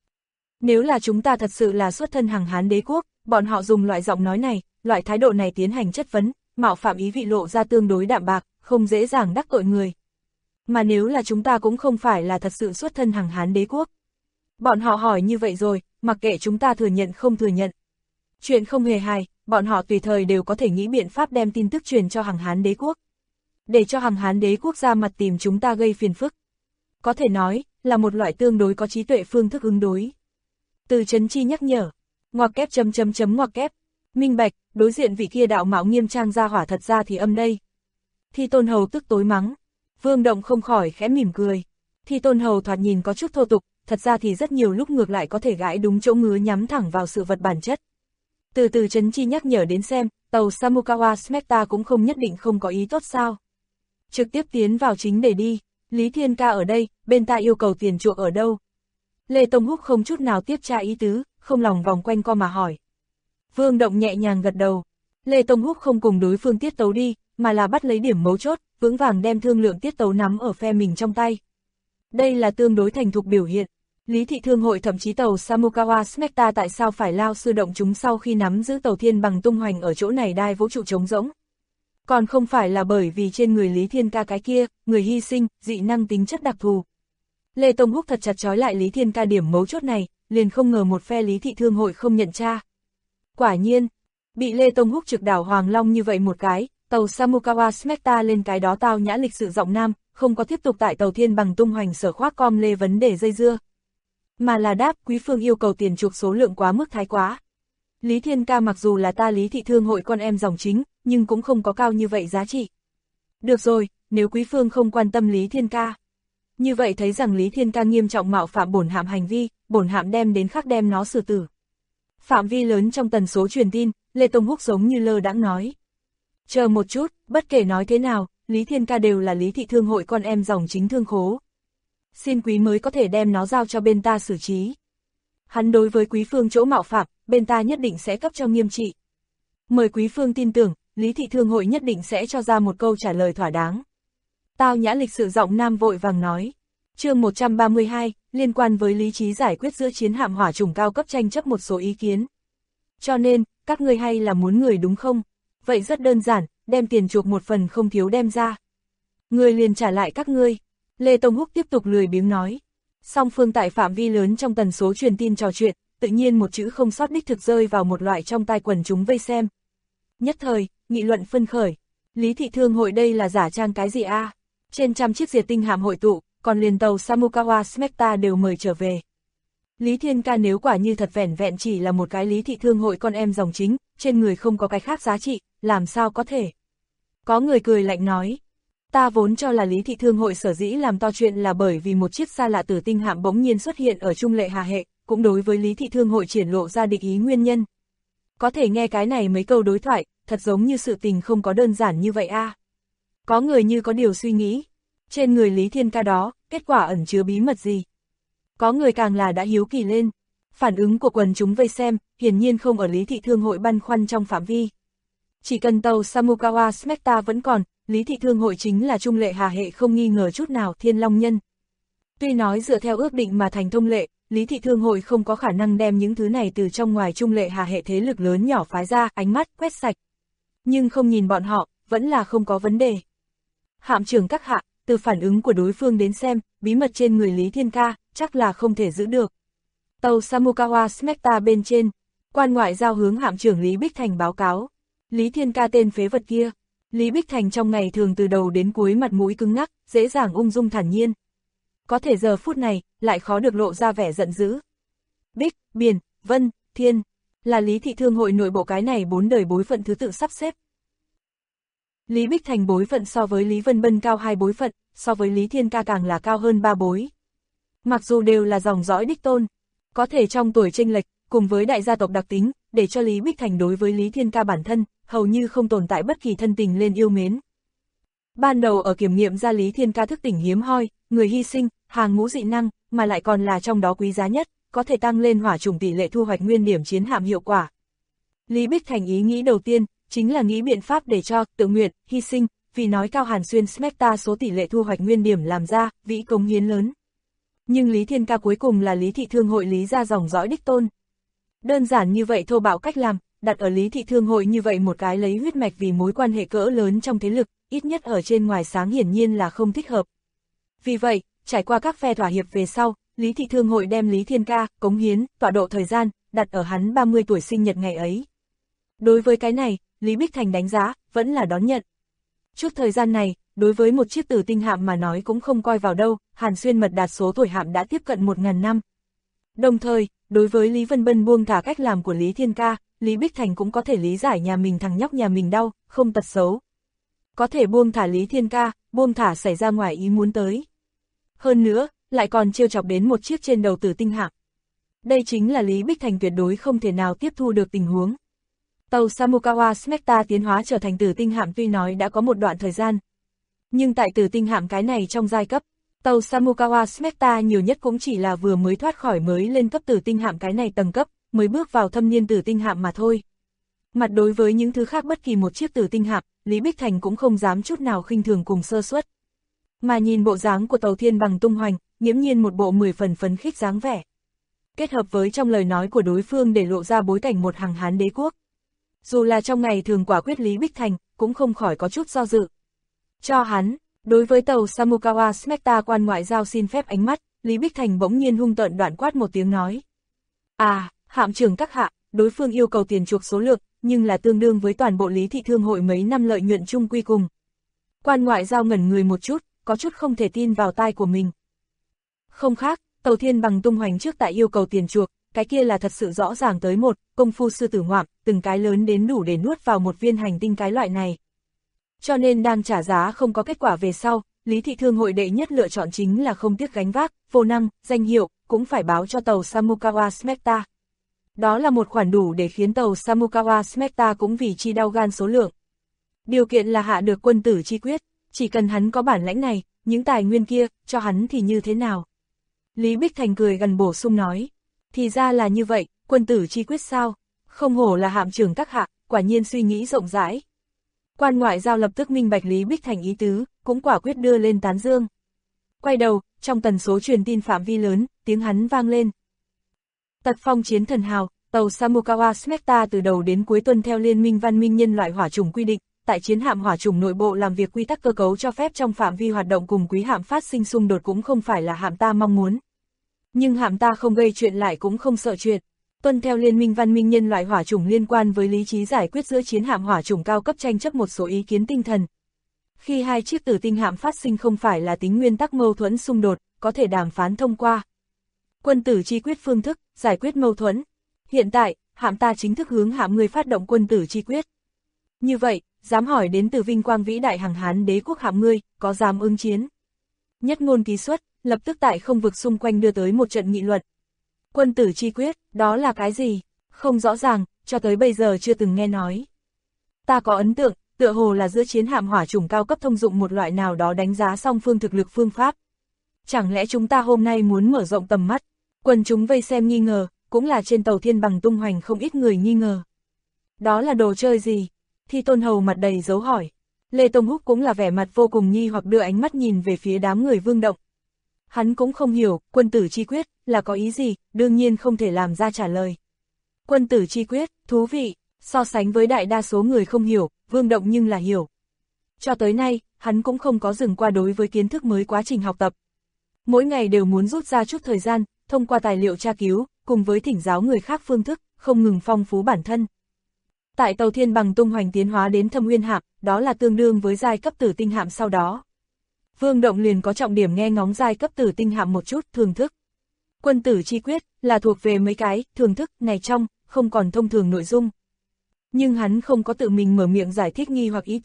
Nếu là chúng ta thật sự là xuất thân Hằng Hán đế quốc, bọn họ dùng loại giọng nói này, loại thái độ này tiến hành chất vấn, mạo phạm ý vị lộ ra tương đối đạm bạc, không dễ dàng đắc tội người. Mà nếu là chúng ta cũng không phải là thật sự xuất thân Hằng Hán đế quốc. Bọn họ hỏi như vậy rồi, mặc kệ chúng ta thừa nhận không thừa nhận. Chuyện không hề hài, bọn họ tùy thời đều có thể nghĩ biện pháp đem tin tức truyền cho Hằng Hán đế quốc. Để cho Hằng Hán đế quốc ra mặt tìm chúng ta gây phiền phức. Có thể nói, là một loại tương đối có trí tuệ phương thức ứng đối. Từ Trấn Chi nhắc nhở, ngoặc kép ngoặc kép, minh bạch, đối diện vị kia đạo mạo nghiêm trang ra hỏa thật ra thì âm đây. Thi Tôn Hầu tức tối mắng, Vương Động không khỏi khẽ mỉm cười. Thi Tôn Hầu thoạt nhìn có chút thô tục, thật ra thì rất nhiều lúc ngược lại có thể gãi đúng chỗ ngứa nhắm thẳng vào sự vật bản chất. Từ Trấn Chi nhắc nhở đến xem, tàu Samukawa Smecta cũng không nhất định không có ý tốt sao. Trực tiếp tiến vào chính để đi, Lý Thiên Ca ở đây, bên ta yêu cầu tiền chuộc ở đâu? Lê Tông Húc không chút nào tiếp tra ý tứ, không lòng vòng quanh co mà hỏi. Vương Động nhẹ nhàng gật đầu. Lê Tông Húc không cùng đối phương tiết tấu đi, mà là bắt lấy điểm mấu chốt, vững vàng đem thương lượng tiết tấu nắm ở phe mình trong tay. Đây là tương đối thành thục biểu hiện. Lý thị thương hội thậm chí tàu Samukawa Smecta tại sao phải lao sư động chúng sau khi nắm giữ tàu thiên bằng tung hoành ở chỗ này đai vũ trụ trống rỗng. Còn không phải là bởi vì trên người Lý Thiên Ca cái kia, người hy sinh, dị năng tính chất đặc thù. Lê Tông Húc thật chặt chói lại Lý Thiên Ca điểm mấu chốt này, liền không ngờ một phe Lý thị thương hội không nhận tra. Quả nhiên, bị Lê Tông Húc trực đảo Hoàng Long như vậy một cái, tàu Samukawa Smecta lên cái đó Tao Nhã lịch sự giọng nam, không có tiếp tục tại tàu thiên bằng tung hoành sở khoác com lê vấn đề dây dưa. Mà là đáp quý phương yêu cầu tiền chuộc số lượng quá mức thái quá. Lý Thiên Ca mặc dù là ta Lý thị thương hội con em dòng chính, nhưng cũng không có cao như vậy giá trị. Được rồi, nếu quý phương không quan tâm Lý Thiên Ca. Như vậy thấy rằng Lý Thiên Ca nghiêm trọng mạo phạm bổn hạm hành vi, bổn hạm đem đến khắc đem nó xử tử. Phạm vi lớn trong tần số truyền tin, Lê Tông Húc giống như lơ đãng nói. Chờ một chút, bất kể nói thế nào, Lý Thiên Ca đều là Lý thị thương hội con em dòng chính thương khố. Xin quý mới có thể đem nó giao cho bên ta xử trí. Hắn đối với quý phương chỗ mạo phạm, bên ta nhất định sẽ cấp cho nghiêm trị. Mời quý phương tin tưởng, Lý thị thương hội nhất định sẽ cho ra một câu trả lời thỏa đáng. Tao Nhã lịch sự giọng nam vội vàng nói. Chương 132, liên quan với lý trí giải quyết giữa chiến hạm hỏa chủng cao cấp tranh chấp một số ý kiến. Cho nên, các ngươi hay là muốn người đúng không? Vậy rất đơn giản, đem tiền chuộc một phần không thiếu đem ra. Người liền trả lại các ngươi. Lê Tông Húc tiếp tục lười biếng nói. Song phương tại phạm vi lớn trong tần số truyền tin trò chuyện, tự nhiên một chữ không sót đích thực rơi vào một loại trong tai quần chúng vây xem. Nhất thời, nghị luận phân khởi. Lý thị thương hội đây là giả trang cái gì a? Trên trăm chiếc diệt tinh hạm hội tụ, còn liền tàu Samukawa Smecta đều mời trở về. Lý Thiên Ca nếu quả như thật vẻn vẹn chỉ là một cái Lý thị thương hội con em dòng chính, trên người không có cái khác giá trị, làm sao có thể? Có người cười lạnh nói. Ta vốn cho là Lý thị thương hội sở dĩ làm to chuyện là bởi vì một chiếc xa lạ tử tinh hạm bỗng nhiên xuất hiện ở Trung Lệ Hà Hệ, cũng đối với Lý thị thương hội triển lộ ra địch ý nguyên nhân. Có thể nghe cái này mấy câu đối thoại, thật giống như sự tình không có đơn giản như vậy a. Có người như có điều suy nghĩ. Trên người Lý Thiên Ca đó, kết quả ẩn chứa bí mật gì? Có người càng là đã hiếu kỳ lên. Phản ứng của quần chúng vây xem, hiển nhiên không ở Lý thị thương hội băn khoăn trong phạm vi. Chỉ cần tàu Samukawa Smecta vẫn còn, Lý thị thương hội chính là Trung Lệ Hà Hệ không nghi ngờ chút nào Thiên Long Nhân. Tuy nói dựa theo ước định mà thành thông lệ, Lý thị thương hội không có khả năng đem những thứ này từ trong ngoài Trung Lệ Hà Hệ thế lực lớn nhỏ phái ra, ánh mắt quét sạch. Nhưng không nhìn bọn họ, vẫn là không có vấn đề. Hạm trưởng các hạ, từ phản ứng của đối phương đến xem, bí mật trên người Lý Thiên Ca, chắc là không thể giữ được. Tàu Samukawa Smecta bên trên, quan ngoại giao hướng hạm trưởng Lý Bích Thành báo cáo. Lý Thiên Ca tên phế vật kia. Lý Bích Thành trong ngày thường từ đầu đến cuối mặt mũi cứng ngắc, dễ dàng ung dung thản nhiên. Có thể giờ phút này, lại khó được lộ ra vẻ giận dữ. Bích, Biển, Vân, Thiên, là Lý thị thương hội nội bộ cái này 4 đời bối phận thứ tự sắp xếp. Lý Bích Thành bối phận so với Lý Vân Bân cao 2 bối phận, so với Lý Thiên Ca càng là cao hơn 3 bối. Mặc dù đều là dòng dõi đích tôn, có thể trong tuổi chênh lệch, cùng với đại gia tộc đặc tính, để cho Lý Bích Thành đối với Lý Thiên Ca bản thân, hầu như không tồn tại bất kỳ thân tình lên yêu mến. Ban đầu ở kiểm nghiệm ra Lý Thiên Ca thức tỉnh hiếm hoi, người hy sinh, hàng ngũ dị năng, mà lại còn là trong đó quý giá nhất, có thể tăng lên hỏa chủng tỷ lệ thu hoạch nguyên điểm chiến hạm hiệu quả. Lý Bích Thành ý nghĩ đầu tiên, chính là nghĩ biện pháp để cho, tự nguyện, hy sinh, vì nói cao Hàn Xuyên Smecta số tỷ lệ thu hoạch nguyên điểm làm ra, vĩ cống hiến lớn. Nhưng Lý Thiên Ca cuối cùng là Lý Thị Thương Hội Lý gia dòng dõi đích tôn. Đơn giản như vậy thô bạo cách làm, đặt ở Lý Thị Thương Hội như vậy một cái lấy huyết mạch vì mối quan hệ cỡ lớn trong thế lực, ít nhất ở trên ngoài sáng hiển nhiên là không thích hợp. Vì vậy, trải qua các phe thỏa hiệp về sau, Lý Thị Thương Hội đem Lý Thiên Ca, cống hiến, tọa độ thời gian, đặt ở hắn 30 tuổi sinh nhật ngày ấy. Đối với cái này, Lý Bích Thành đánh giá, vẫn là đón nhận. Chút thời gian này, đối với một chiếc tử tinh hạm mà nói cũng không coi vào đâu, Hàn Xuyên mật đạt số tuổi hạm đã tiếp cận 1000 năm. Đồng thời, đối với Lý Vân Bân buông thả cách làm của Lý Thiên Ca, Lý Bích Thành cũng có thể lý giải nhà mình thằng nhóc nhà mình đau, không tật xấu. Có thể buông thả Lý Thiên Ca, buông thả xảy ra ngoài ý muốn tới. Hơn nữa, lại còn trêu chọc đến một chiếc trên đầu tử tinh hạm. Đây chính là Lý Bích Thành tuyệt đối không thể nào tiếp thu được tình huống. Tàu Samukawa Smecta tiến hóa trở thành tử tinh hạm tuy nói đã có một đoạn thời gian. Nhưng tại tử tinh hạm cái này trong giai cấp, tàu Samukawa Smecta nhiều nhất cũng chỉ là vừa mới thoát khỏi mới lên cấp tử tinh hạm cái này tầng cấp, mới bước vào thâm niên tử tinh hạm mà thôi. Mặt đối với những thứ khác bất kỳ một chiếc tử tinh hạm, Lý Bích Thành cũng không dám chút nào khinh thường cùng sơ suất. Mà nhìn bộ dáng của tàu Thiên Bằng tung hoành, nghiễm nhiên một bộ 10 phần phấn khích dáng vẻ. Kết hợp với trong lời nói của đối phương để lộ ra bối cảnh một hàng Hán đế quốc. Dù là trong ngày thường quả quyết Lý Bích Thành, cũng không khỏi có chút do dự. Cho hắn, đối với tàu Samukawa Smecta quan ngoại giao xin phép ánh mắt, Lý Bích Thành bỗng nhiên hung tợn đoạn quát một tiếng nói. À, hạm trưởng các hạ, đối phương yêu cầu tiền chuộc số lượng, nhưng là tương đương với toàn bộ Lý Thị Thương Hội mấy năm lợi nhuận chung quy cùng. Quan ngoại giao ngẩn người một chút, có chút không thể tin vào tai của mình. Không khác, tàu Thiên Bằng tung hoành trước tại yêu cầu tiền chuộc, cái kia là thật sự rõ ràng tới một, công phu sư tử ngoạm, từng cái lớn đến đủ để nuốt vào một viên hành tinh cái loại này. Cho nên đang trả giá không có kết quả về sau, Lý Thị Thương Hội đệ nhất lựa chọn chính là không tiếc gánh vác, vô năng, danh hiệu, cũng phải báo cho tàu Samukawa Smecta. Đó là một khoản đủ để khiến tàu Samukawa Smecta cũng vì chi đau gan số lượng. Điều kiện là hạ được quân tử chi quyết, chỉ cần hắn có bản lãnh này, những tài nguyên kia, cho hắn thì như thế nào? Lý Bích Thành cười gần bổ sung nói, thì ra là như vậy, quân tử chi quyết sao? Không hổ là hạm trưởng các hạ, quả nhiên suy nghĩ rộng rãi. Quan ngoại giao lập tức minh bạch Lý Bích Thành ý tứ, cũng quả quyết đưa lên tán dương. Quay đầu, trong tần số truyền tin phạm vi lớn, tiếng hắn vang lên. Tật phong chiến thần hào, tàu Samukawa Smecta từ đầu đến cuối tuân theo Liên minh văn minh nhân loại hỏa chủng quy định, tại chiến hạm hỏa chủng nội bộ làm việc quy tắc cơ cấu cho phép trong phạm vi hoạt động cùng quý hạm phát sinh xung đột cũng không phải là hạm ta mong muốn. Nhưng hạm ta không gây chuyện lại cũng không sợ chuyện. Tuân theo Liên minh văn minh nhân loại hỏa chủng liên quan với lý trí giải quyết giữa chiến hạm hỏa chủng cao cấp tranh chấp một số ý kiến tinh thần. Khi hai chiếc tử tinh hạm phát sinh không phải là tính nguyên tắc mâu thuẫn xung đột, có thể đàm phán thông qua. Quân tử chi quyết phương thức, giải quyết mâu thuẫn. Hiện tại, hạm ta chính thức hướng hạm người phát động quân tử chi quyết. Như vậy, dám hỏi đến từ vinh quang vĩ đại hàng Hán đế quốc hạm ngươi, có dám ứng chiến? Nhất ngôn ký xuất, lập tức tại không vực xung quanh đưa tới một trận nghị luận. Quân tử chi quyết, đó là cái gì? Không rõ ràng, cho tới bây giờ chưa từng nghe nói. Ta có ấn tượng, tựa hồ là giữa chiến hạm hỏa chủng cao cấp thông dụng một loại nào đó đánh giá song phương thực lực phương pháp. Chẳng lẽ chúng ta hôm nay muốn mở rộng tầm mắt? Quần chúng vây xem nghi ngờ, cũng là trên tàu Thiên Bằng tung hoành không ít người nghi ngờ. Đó là đồ chơi gì? Thi Tôn Hầu mặt đầy dấu hỏi. Lê Tông Húc cũng là vẻ mặt vô cùng nghi hoặc đưa ánh mắt nhìn về phía đám người Vương Động. Hắn cũng không hiểu, quân tử chi quyết, là có ý gì, đương nhiên không thể làm ra trả lời. Quân tử chi quyết, thú vị, so sánh với đại đa số người không hiểu, Vương Động nhưng là hiểu. Cho tới nay, hắn cũng không có dừng qua đối với kiến thức mới quá trình học tập. Mỗi ngày đều muốn rút ra chút thời gian, thông qua tài liệu tra cứu, cùng với thỉnh giáo người khác phương thức, không ngừng phong phú bản thân. Tại tàu Thiên Bằng tung hoành tiến hóa đến Thâm Uyên hạm, đó là tương đương với giai cấp tử tinh hạm sau đó. Vương Động liền có trọng điểm nghe ngóng giai cấp tử tinh hạm một chút, thường thức. Quân tử chi quyết, là thuộc về mấy cái, thường thức, này trong, không còn thông thường nội dung. Nhưng hắn không có tự mình mở miệng giải thích nghi hoặc ý tứ,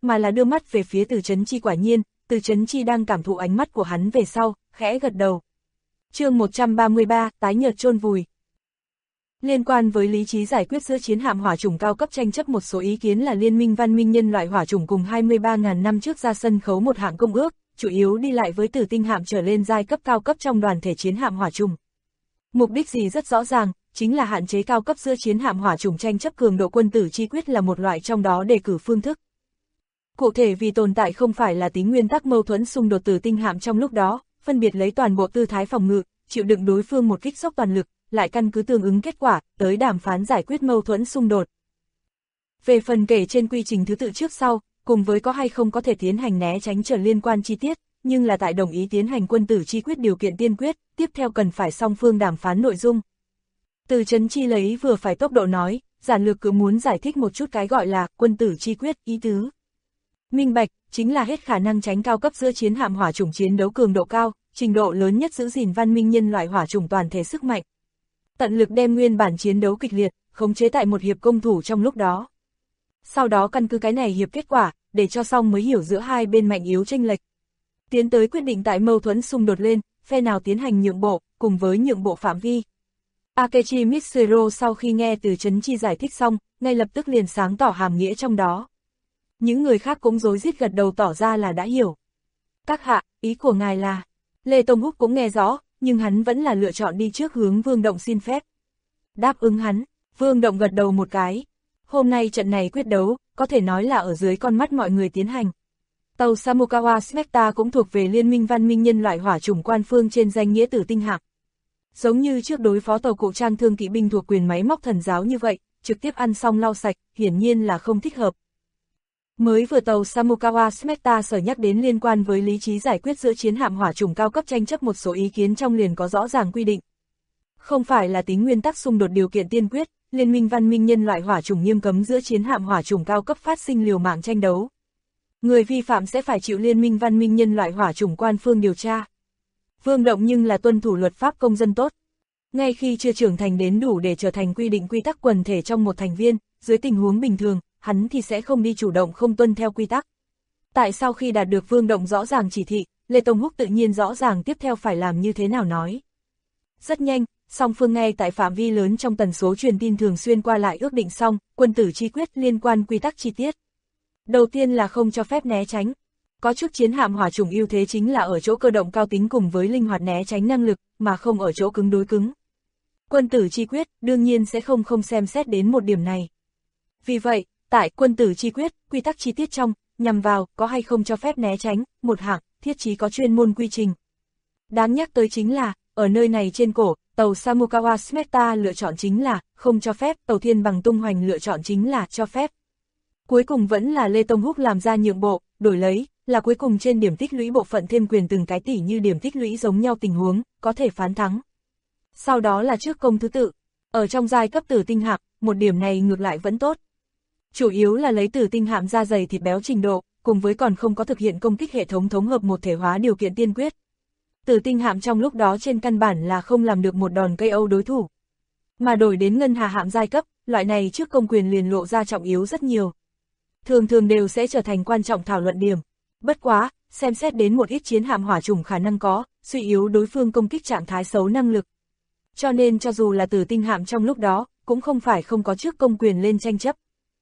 mà là đưa mắt về phía Từ Chấn Chi. Quả nhiên, Từ Chấn Chi đang cảm thụ ánh mắt của hắn về sau, khẽ gật đầu. Chương 133, tái nhợt chôn vùi. Liên quan với lý trí giải quyết giữa chiến hạm hỏa chủng cao cấp tranh chấp, một số ý kiến là Liên minh văn minh nhân loại hỏa chủng cùng 23.000 năm trước ra sân khấu một hạng công ước, chủ yếu đi lại với tử tinh hạm trở lên giai cấp cao cấp trong đoàn thể chiến hạm hỏa chủng. Mục đích gì rất rõ ràng, chính là hạn chế cao cấp giữa chiến hạm hỏa chủng tranh chấp cường độ. Quân tử chi quyết là một loại trong đó đề cử phương thức. Cụ thể vì tồn tại không phải là tính nguyên tắc mâu thuẫn xung đột tử tinh hạm trong lúc đó, phân biệt lấy toàn bộ tư thái phòng ngự, chịu đựng đối phương một kích sốc toàn lực, lại căn cứ tương ứng kết quả, tới đàm phán giải quyết mâu thuẫn xung đột. Về phần kể trên quy trình thứ tự trước sau, cùng với có hay không có thể tiến hành né tránh trở liên quan chi tiết, nhưng là tại đồng ý tiến hành quân tử chi quyết điều kiện tiên quyết, tiếp theo cần phải song phương đàm phán nội dung. Từ Chấn Chi lấy vừa phải tốc độ nói, giản lược cứ muốn giải thích một chút cái gọi là quân tử chi quyết, ý tứ. Minh bạch, chính là hết khả năng tránh cao cấp giữa chiến hạm hỏa chủng chiến đấu cường độ cao, trình độ lớn nhất giữ gìn văn minh nhân loại hỏa chủng toàn thể sức mạnh. Tận lực đem nguyên bản chiến đấu kịch liệt, khống chế tại một hiệp công thủ trong lúc đó. Sau đó căn cứ cái này hiệp kết quả, để cho xong mới hiểu giữa hai bên mạnh yếu chênh lệch. Tiến tới quyết định tại mâu thuẫn xung đột lên, phe nào tiến hành nhượng bộ, cùng với nhượng bộ phạm vi. Akechi Mitsuro sau khi nghe Từ Chấn Chi giải thích xong, ngay lập tức liền sáng tỏ hàm nghĩa trong đó. Những người khác cũng rối rít gật đầu tỏ ra là đã hiểu. Các hạ, ý của ngài là... Lê Tông Húc cũng nghe rõ, nhưng hắn vẫn là lựa chọn đi trước hướng Vương Động xin phép. Đáp ứng hắn, Vương Động gật đầu một cái. Hôm nay trận này quyết đấu, có thể nói là ở dưới con mắt mọi người tiến hành. Tàu Samukawa Smecta cũng thuộc về Liên minh văn minh nhân loại hỏa chủng quan phương trên danh nghĩa tử tinh hạm. Giống như trước đối phó tàu cụ trang thương kỵ binh thuộc quyền máy móc thần giáo như vậy, trực tiếp ăn xong lau sạch, hiển nhiên là không thích hợp. Mới vừa tàu Samukawa Smecta sở nhắc đến liên quan với lý trí giải quyết giữa chiến hạm hỏa chủng cao cấp tranh chấp, một số ý kiến trong liền có rõ ràng quy định. Không phải là tính nguyên tắc xung đột điều kiện tiên quyết, Liên minh văn minh nhân loại hỏa chủng nghiêm cấm giữa chiến hạm hỏa chủng cao cấp phát sinh liều mạng tranh đấu. Người vi phạm sẽ phải chịu Liên minh văn minh nhân loại hỏa chủng quan phương điều tra. Vương Động nhưng là tuân thủ luật pháp công dân tốt. Ngay khi chưa trưởng thành đến đủ để trở thành quy định quy tắc quần thể trong một thành viên, dưới tình huống bình thường, hắn thì sẽ không đi chủ động không tuân theo quy tắc. Tại sau khi đạt được Vương Động rõ ràng chỉ thị, Lê Tông Húc tự nhiên rõ ràng tiếp theo phải làm như thế nào nói. Rất nhanh, song phương ngay tại phạm vi lớn trong tần số truyền tin thường xuyên qua lại ước định xong, quân tử chi quyết liên quan quy tắc chi tiết. Đầu tiên là không cho phép né tránh. Có chút chiến hạm hỏa chủng ưu thế chính là ở chỗ cơ động cao tính cùng với linh hoạt né tránh năng lực, mà không ở chỗ cứng đối cứng. Quân tử chi quyết đương nhiên sẽ không xem xét đến một điểm này. Vì vậy, tại quân tử chi quyết, quy tắc chi tiết trong, nhằm vào, có hay không cho phép né tránh, một hạng, thiết chí có chuyên môn quy trình. Đáng nhắc tới chính là, ở nơi này trên cổ, tàu Samukawa Smecta lựa chọn chính là, không cho phép, tàu Thiên Bằng Tung Hoành lựa chọn chính là, cho phép. Cuối cùng vẫn là Lê Tông Húc làm ra nhượng bộ, đổi lấy, là cuối cùng trên điểm tích lũy bộ phận thêm quyền từng cái tỷ như điểm tích lũy giống nhau tình huống, có thể phán thắng. Sau đó là trước công thứ tự, ở trong giai cấp tử tinh hạm, một điểm này ngược lại vẫn tốt. Chủ yếu là lấy tử tinh hạm da dày thịt béo trình độ, cùng với còn không có thực hiện công kích hệ thống thống hợp một thể hóa điều kiện tiên quyết. Tử tinh hạm trong lúc đó trên căn bản là không làm được một đòn KO đối thủ. Mà đổi đến ngân hà hạm giai cấp, loại này trước công quyền liền lộ ra trọng yếu rất nhiều. Thường thường đều sẽ trở thành quan trọng thảo luận điểm. Bất quá, xem xét đến một ít chiến hạm hỏa chủng khả năng có, suy yếu đối phương công kích trạng thái xấu năng lực. Cho nên cho dù là tử tinh hạm trong lúc đó, cũng không phải không có trước công quyền lên tranh chấp.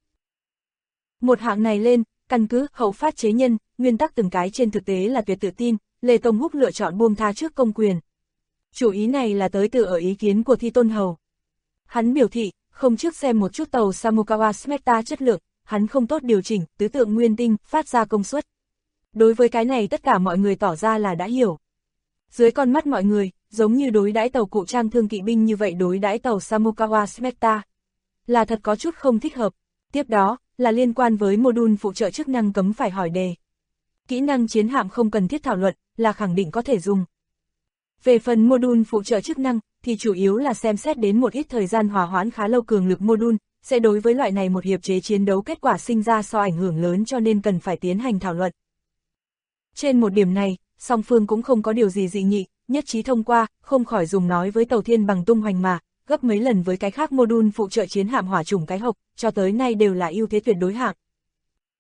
Một hạng này lên, căn cứ hậu phát chế nhân, nguyên tắc từng cái trên thực tế là tuyệt tự tin, Lê Tông Húc lựa chọn buông tha trước công quyền. Chủ ý này là tới từ ở ý kiến của Thi Tôn Hầu. Hắn biểu thị, không trước xem một chút tàu Samukawa Smecta chất lượng, hắn không tốt điều chỉnh, tứ tượng nguyên tinh, phát ra công suất. Đối với cái này tất cả mọi người tỏ ra là đã hiểu. Dưới con mắt mọi người, giống như đối đãi tàu cụ trang thương kỵ binh như vậy đối đãi tàu Samukawa Smecta. Là thật có chút không thích hợp. Tiếp đó, là liên quan với module phụ trợ chức năng cấm phải hỏi đề. Kỹ năng chiến hạm không cần thiết thảo luận, là khẳng định có thể dùng. Về phần module phụ trợ chức năng, thì chủ yếu là xem xét đến một ít thời gian hòa hoãn khá lâu cường lực module, sẽ đối với loại này một hiệp chế chiến đấu kết quả sinh ra so ảnh hưởng lớn cho nên cần phải tiến hành thảo luận. Trên một điểm này, song phương cũng không có điều gì dị nghị, nhất trí thông qua, không khỏi dùng nói với tàu Thiên Bằng Tung Hoành mà, gấp mấy lần với cái khác module phụ trợ chiến hạm hỏa chủng cái hộc, cho tới nay đều là ưu thế tuyệt đối hạng.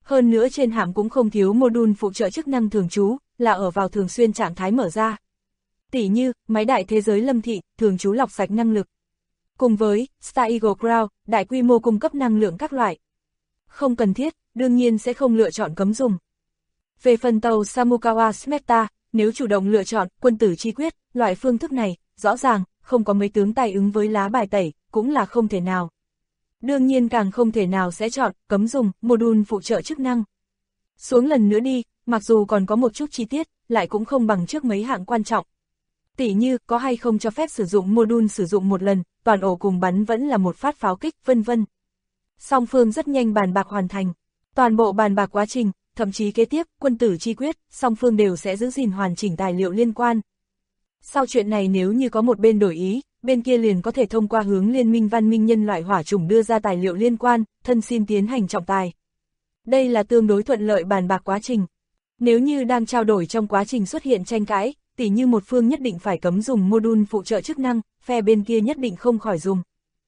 Hơn nữa trên hạm cũng không thiếu module phụ trợ chức năng thường trú, là ở vào thường xuyên trạng thái mở ra. Tỉ như, máy đại thế giới lâm thị, thường trú lọc sạch năng lực. Cùng với Star Eagle Crown, đại quy mô cung cấp năng lượng các loại. Không cần thiết, đương nhiên sẽ không lựa chọn cấm dùng. Về phần tàu Samukawa Smeta, nếu chủ động lựa chọn quân tử chi quyết, loại phương thức này, rõ ràng, không có mấy tướng tài ứng với lá bài tẩy, cũng là không thể nào. Đương nhiên càng không thể nào sẽ chọn cấm dùng module phụ trợ chức năng. Xuống lần nữa đi, mặc dù còn có một chút chi tiết, lại cũng không bằng trước mấy hạng quan trọng. Tỉ như có hay không cho phép sử dụng module sử dụng một lần, toàn ổ cùng bắn vẫn là một phát pháo kích, vân vân. Song phương rất nhanh bàn bạc hoàn thành. Toàn bộ bàn bạc quá trình, thậm chí kế tiếp, quân tử chi quyết, song phương đều sẽ giữ gìn hoàn chỉnh tài liệu liên quan. Sau chuyện này nếu như có một bên đổi ý, bên kia liền có thể thông qua hướng Liên minh văn minh nhân loại hỏa chủng đưa ra tài liệu liên quan, thân xin tiến hành trọng tài. Đây là tương đối thuận lợi bàn bạc quá trình. Nếu như đang trao đổi trong quá trình xuất hiện tranh cãi, tỉ như một phương nhất định phải cấm dùng module phụ trợ chức năng, phe bên kia nhất định không khỏi dùng.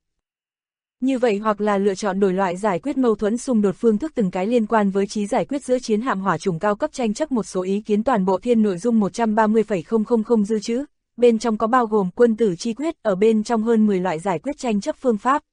Như vậy hoặc là lựa chọn đổi loại giải quyết mâu thuẫn xung đột phương thức từng cái liên quan với trí giải quyết giữa chiến hạm hỏa chủng cao cấp tranh chấp một số ý kiến toàn bộ thiên nội dung 130,000 dư chữ, bên trong có bao gồm quân tử chi quyết ở bên trong hơn 10 loại giải quyết tranh chấp phương pháp.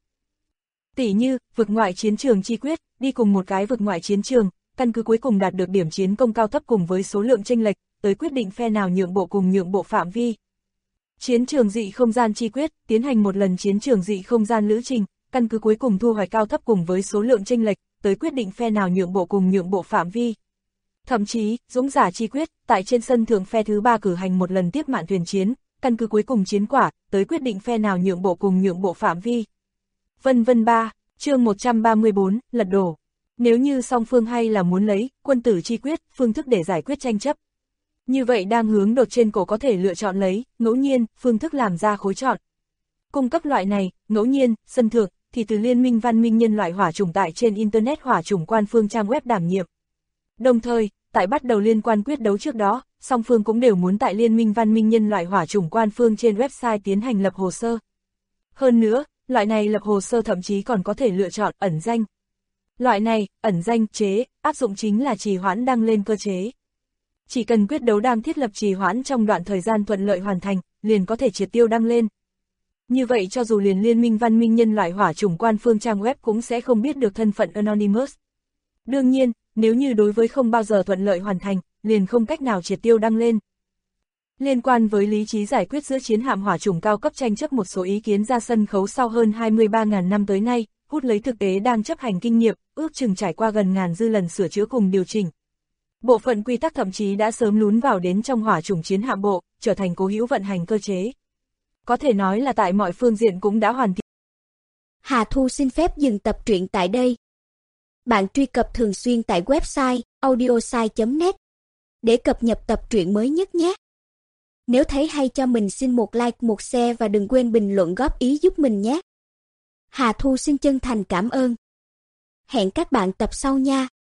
Tỉ như, vực ngoại chiến trường chi quyết, đi cùng một cái vực ngoại chiến trường, căn cứ cuối cùng đạt được điểm chiến công cao thấp cùng với số lượng chênh lệch, tới quyết định phe nào nhượng bộ cùng nhượng bộ phạm vi. Chiến trường dị không gian chi quyết, tiến hành một lần chiến trường dị không gian lữ trình, căn cứ cuối cùng thu hoạch cao thấp cùng với số lượng chênh lệch, tới quyết định phe nào nhượng bộ cùng nhượng bộ phạm vi. Thậm chí, dũng giả chi quyết, tại trên sân thượng phe thứ 3 cử hành một lần tiếp mạn thuyền chiến, căn cứ cuối cùng chiến quả, tới quyết định phe nào nhượng bộ cùng nhượng bộ phạm vi. Vân vân 3, chương 134, lật đổ. Nếu như song phương hay là muốn lấy quân tử chi quyết, phương thức để giải quyết tranh chấp. Như vậy đang hướng đột trên cổ có thể lựa chọn lấy, ngẫu nhiên, phương thức làm ra khối chọn. Cung cấp loại này, ngẫu nhiên, sân thượng, thì từ Liên minh văn minh nhân loại hỏa chủng tại trên Internet hỏa chủng quan phương trang web đảm nhiệm. Đồng thời, tại bắt đầu liên quan quyết đấu trước đó, song phương cũng đều muốn tại Liên minh văn minh nhân loại hỏa chủng quan phương trên website tiến hành lập hồ sơ. Hơn nữa, loại này lập hồ sơ thậm chí còn có thể lựa chọn ẩn danh. Loại này, ẩn danh chế, áp dụng chính là trì hoãn đăng lên cơ chế. Chỉ cần quyết đấu đang thiết lập trì hoãn trong đoạn thời gian thuận lợi hoàn thành, liền có thể triệt tiêu đăng lên. Như vậy cho dù liền Liên minh văn minh nhân loại hỏa chủng quan phương trang web cũng sẽ không biết được thân phận Anonymous. Đương nhiên, nếu như đối với không bao giờ thuận lợi hoàn thành, liền không cách nào triệt tiêu đăng lên. Liên quan với lý trí giải quyết giữa chiến hạm hỏa chủng cao cấp tranh chấp một số ý kiến ra sân khấu sau hơn 23.000 năm tới nay, hút lấy thực tế đang chấp hành kinh nghiệm, ước chừng trải qua gần ngàn dư lần sửa chữa cùng điều chỉnh. Bộ phận quy tắc thậm chí đã sớm lún vào đến trong hỏa chủng chiến hạm bộ, trở thành cố hữu vận hành cơ chế. Có thể nói là tại mọi phương diện cũng đã hoàn thiện. Hà Thu xin phép dừng tập truyện tại đây. Bạn truy cập thường xuyên tại website audiosai.net để cập nhật tập truyện mới nhất nhé. Nếu thấy hay cho mình xin một like, một share và đừng quên bình luận góp ý giúp mình nhé. Hà Thu xin chân thành cảm ơn. Hẹn các bạn tập sau nha.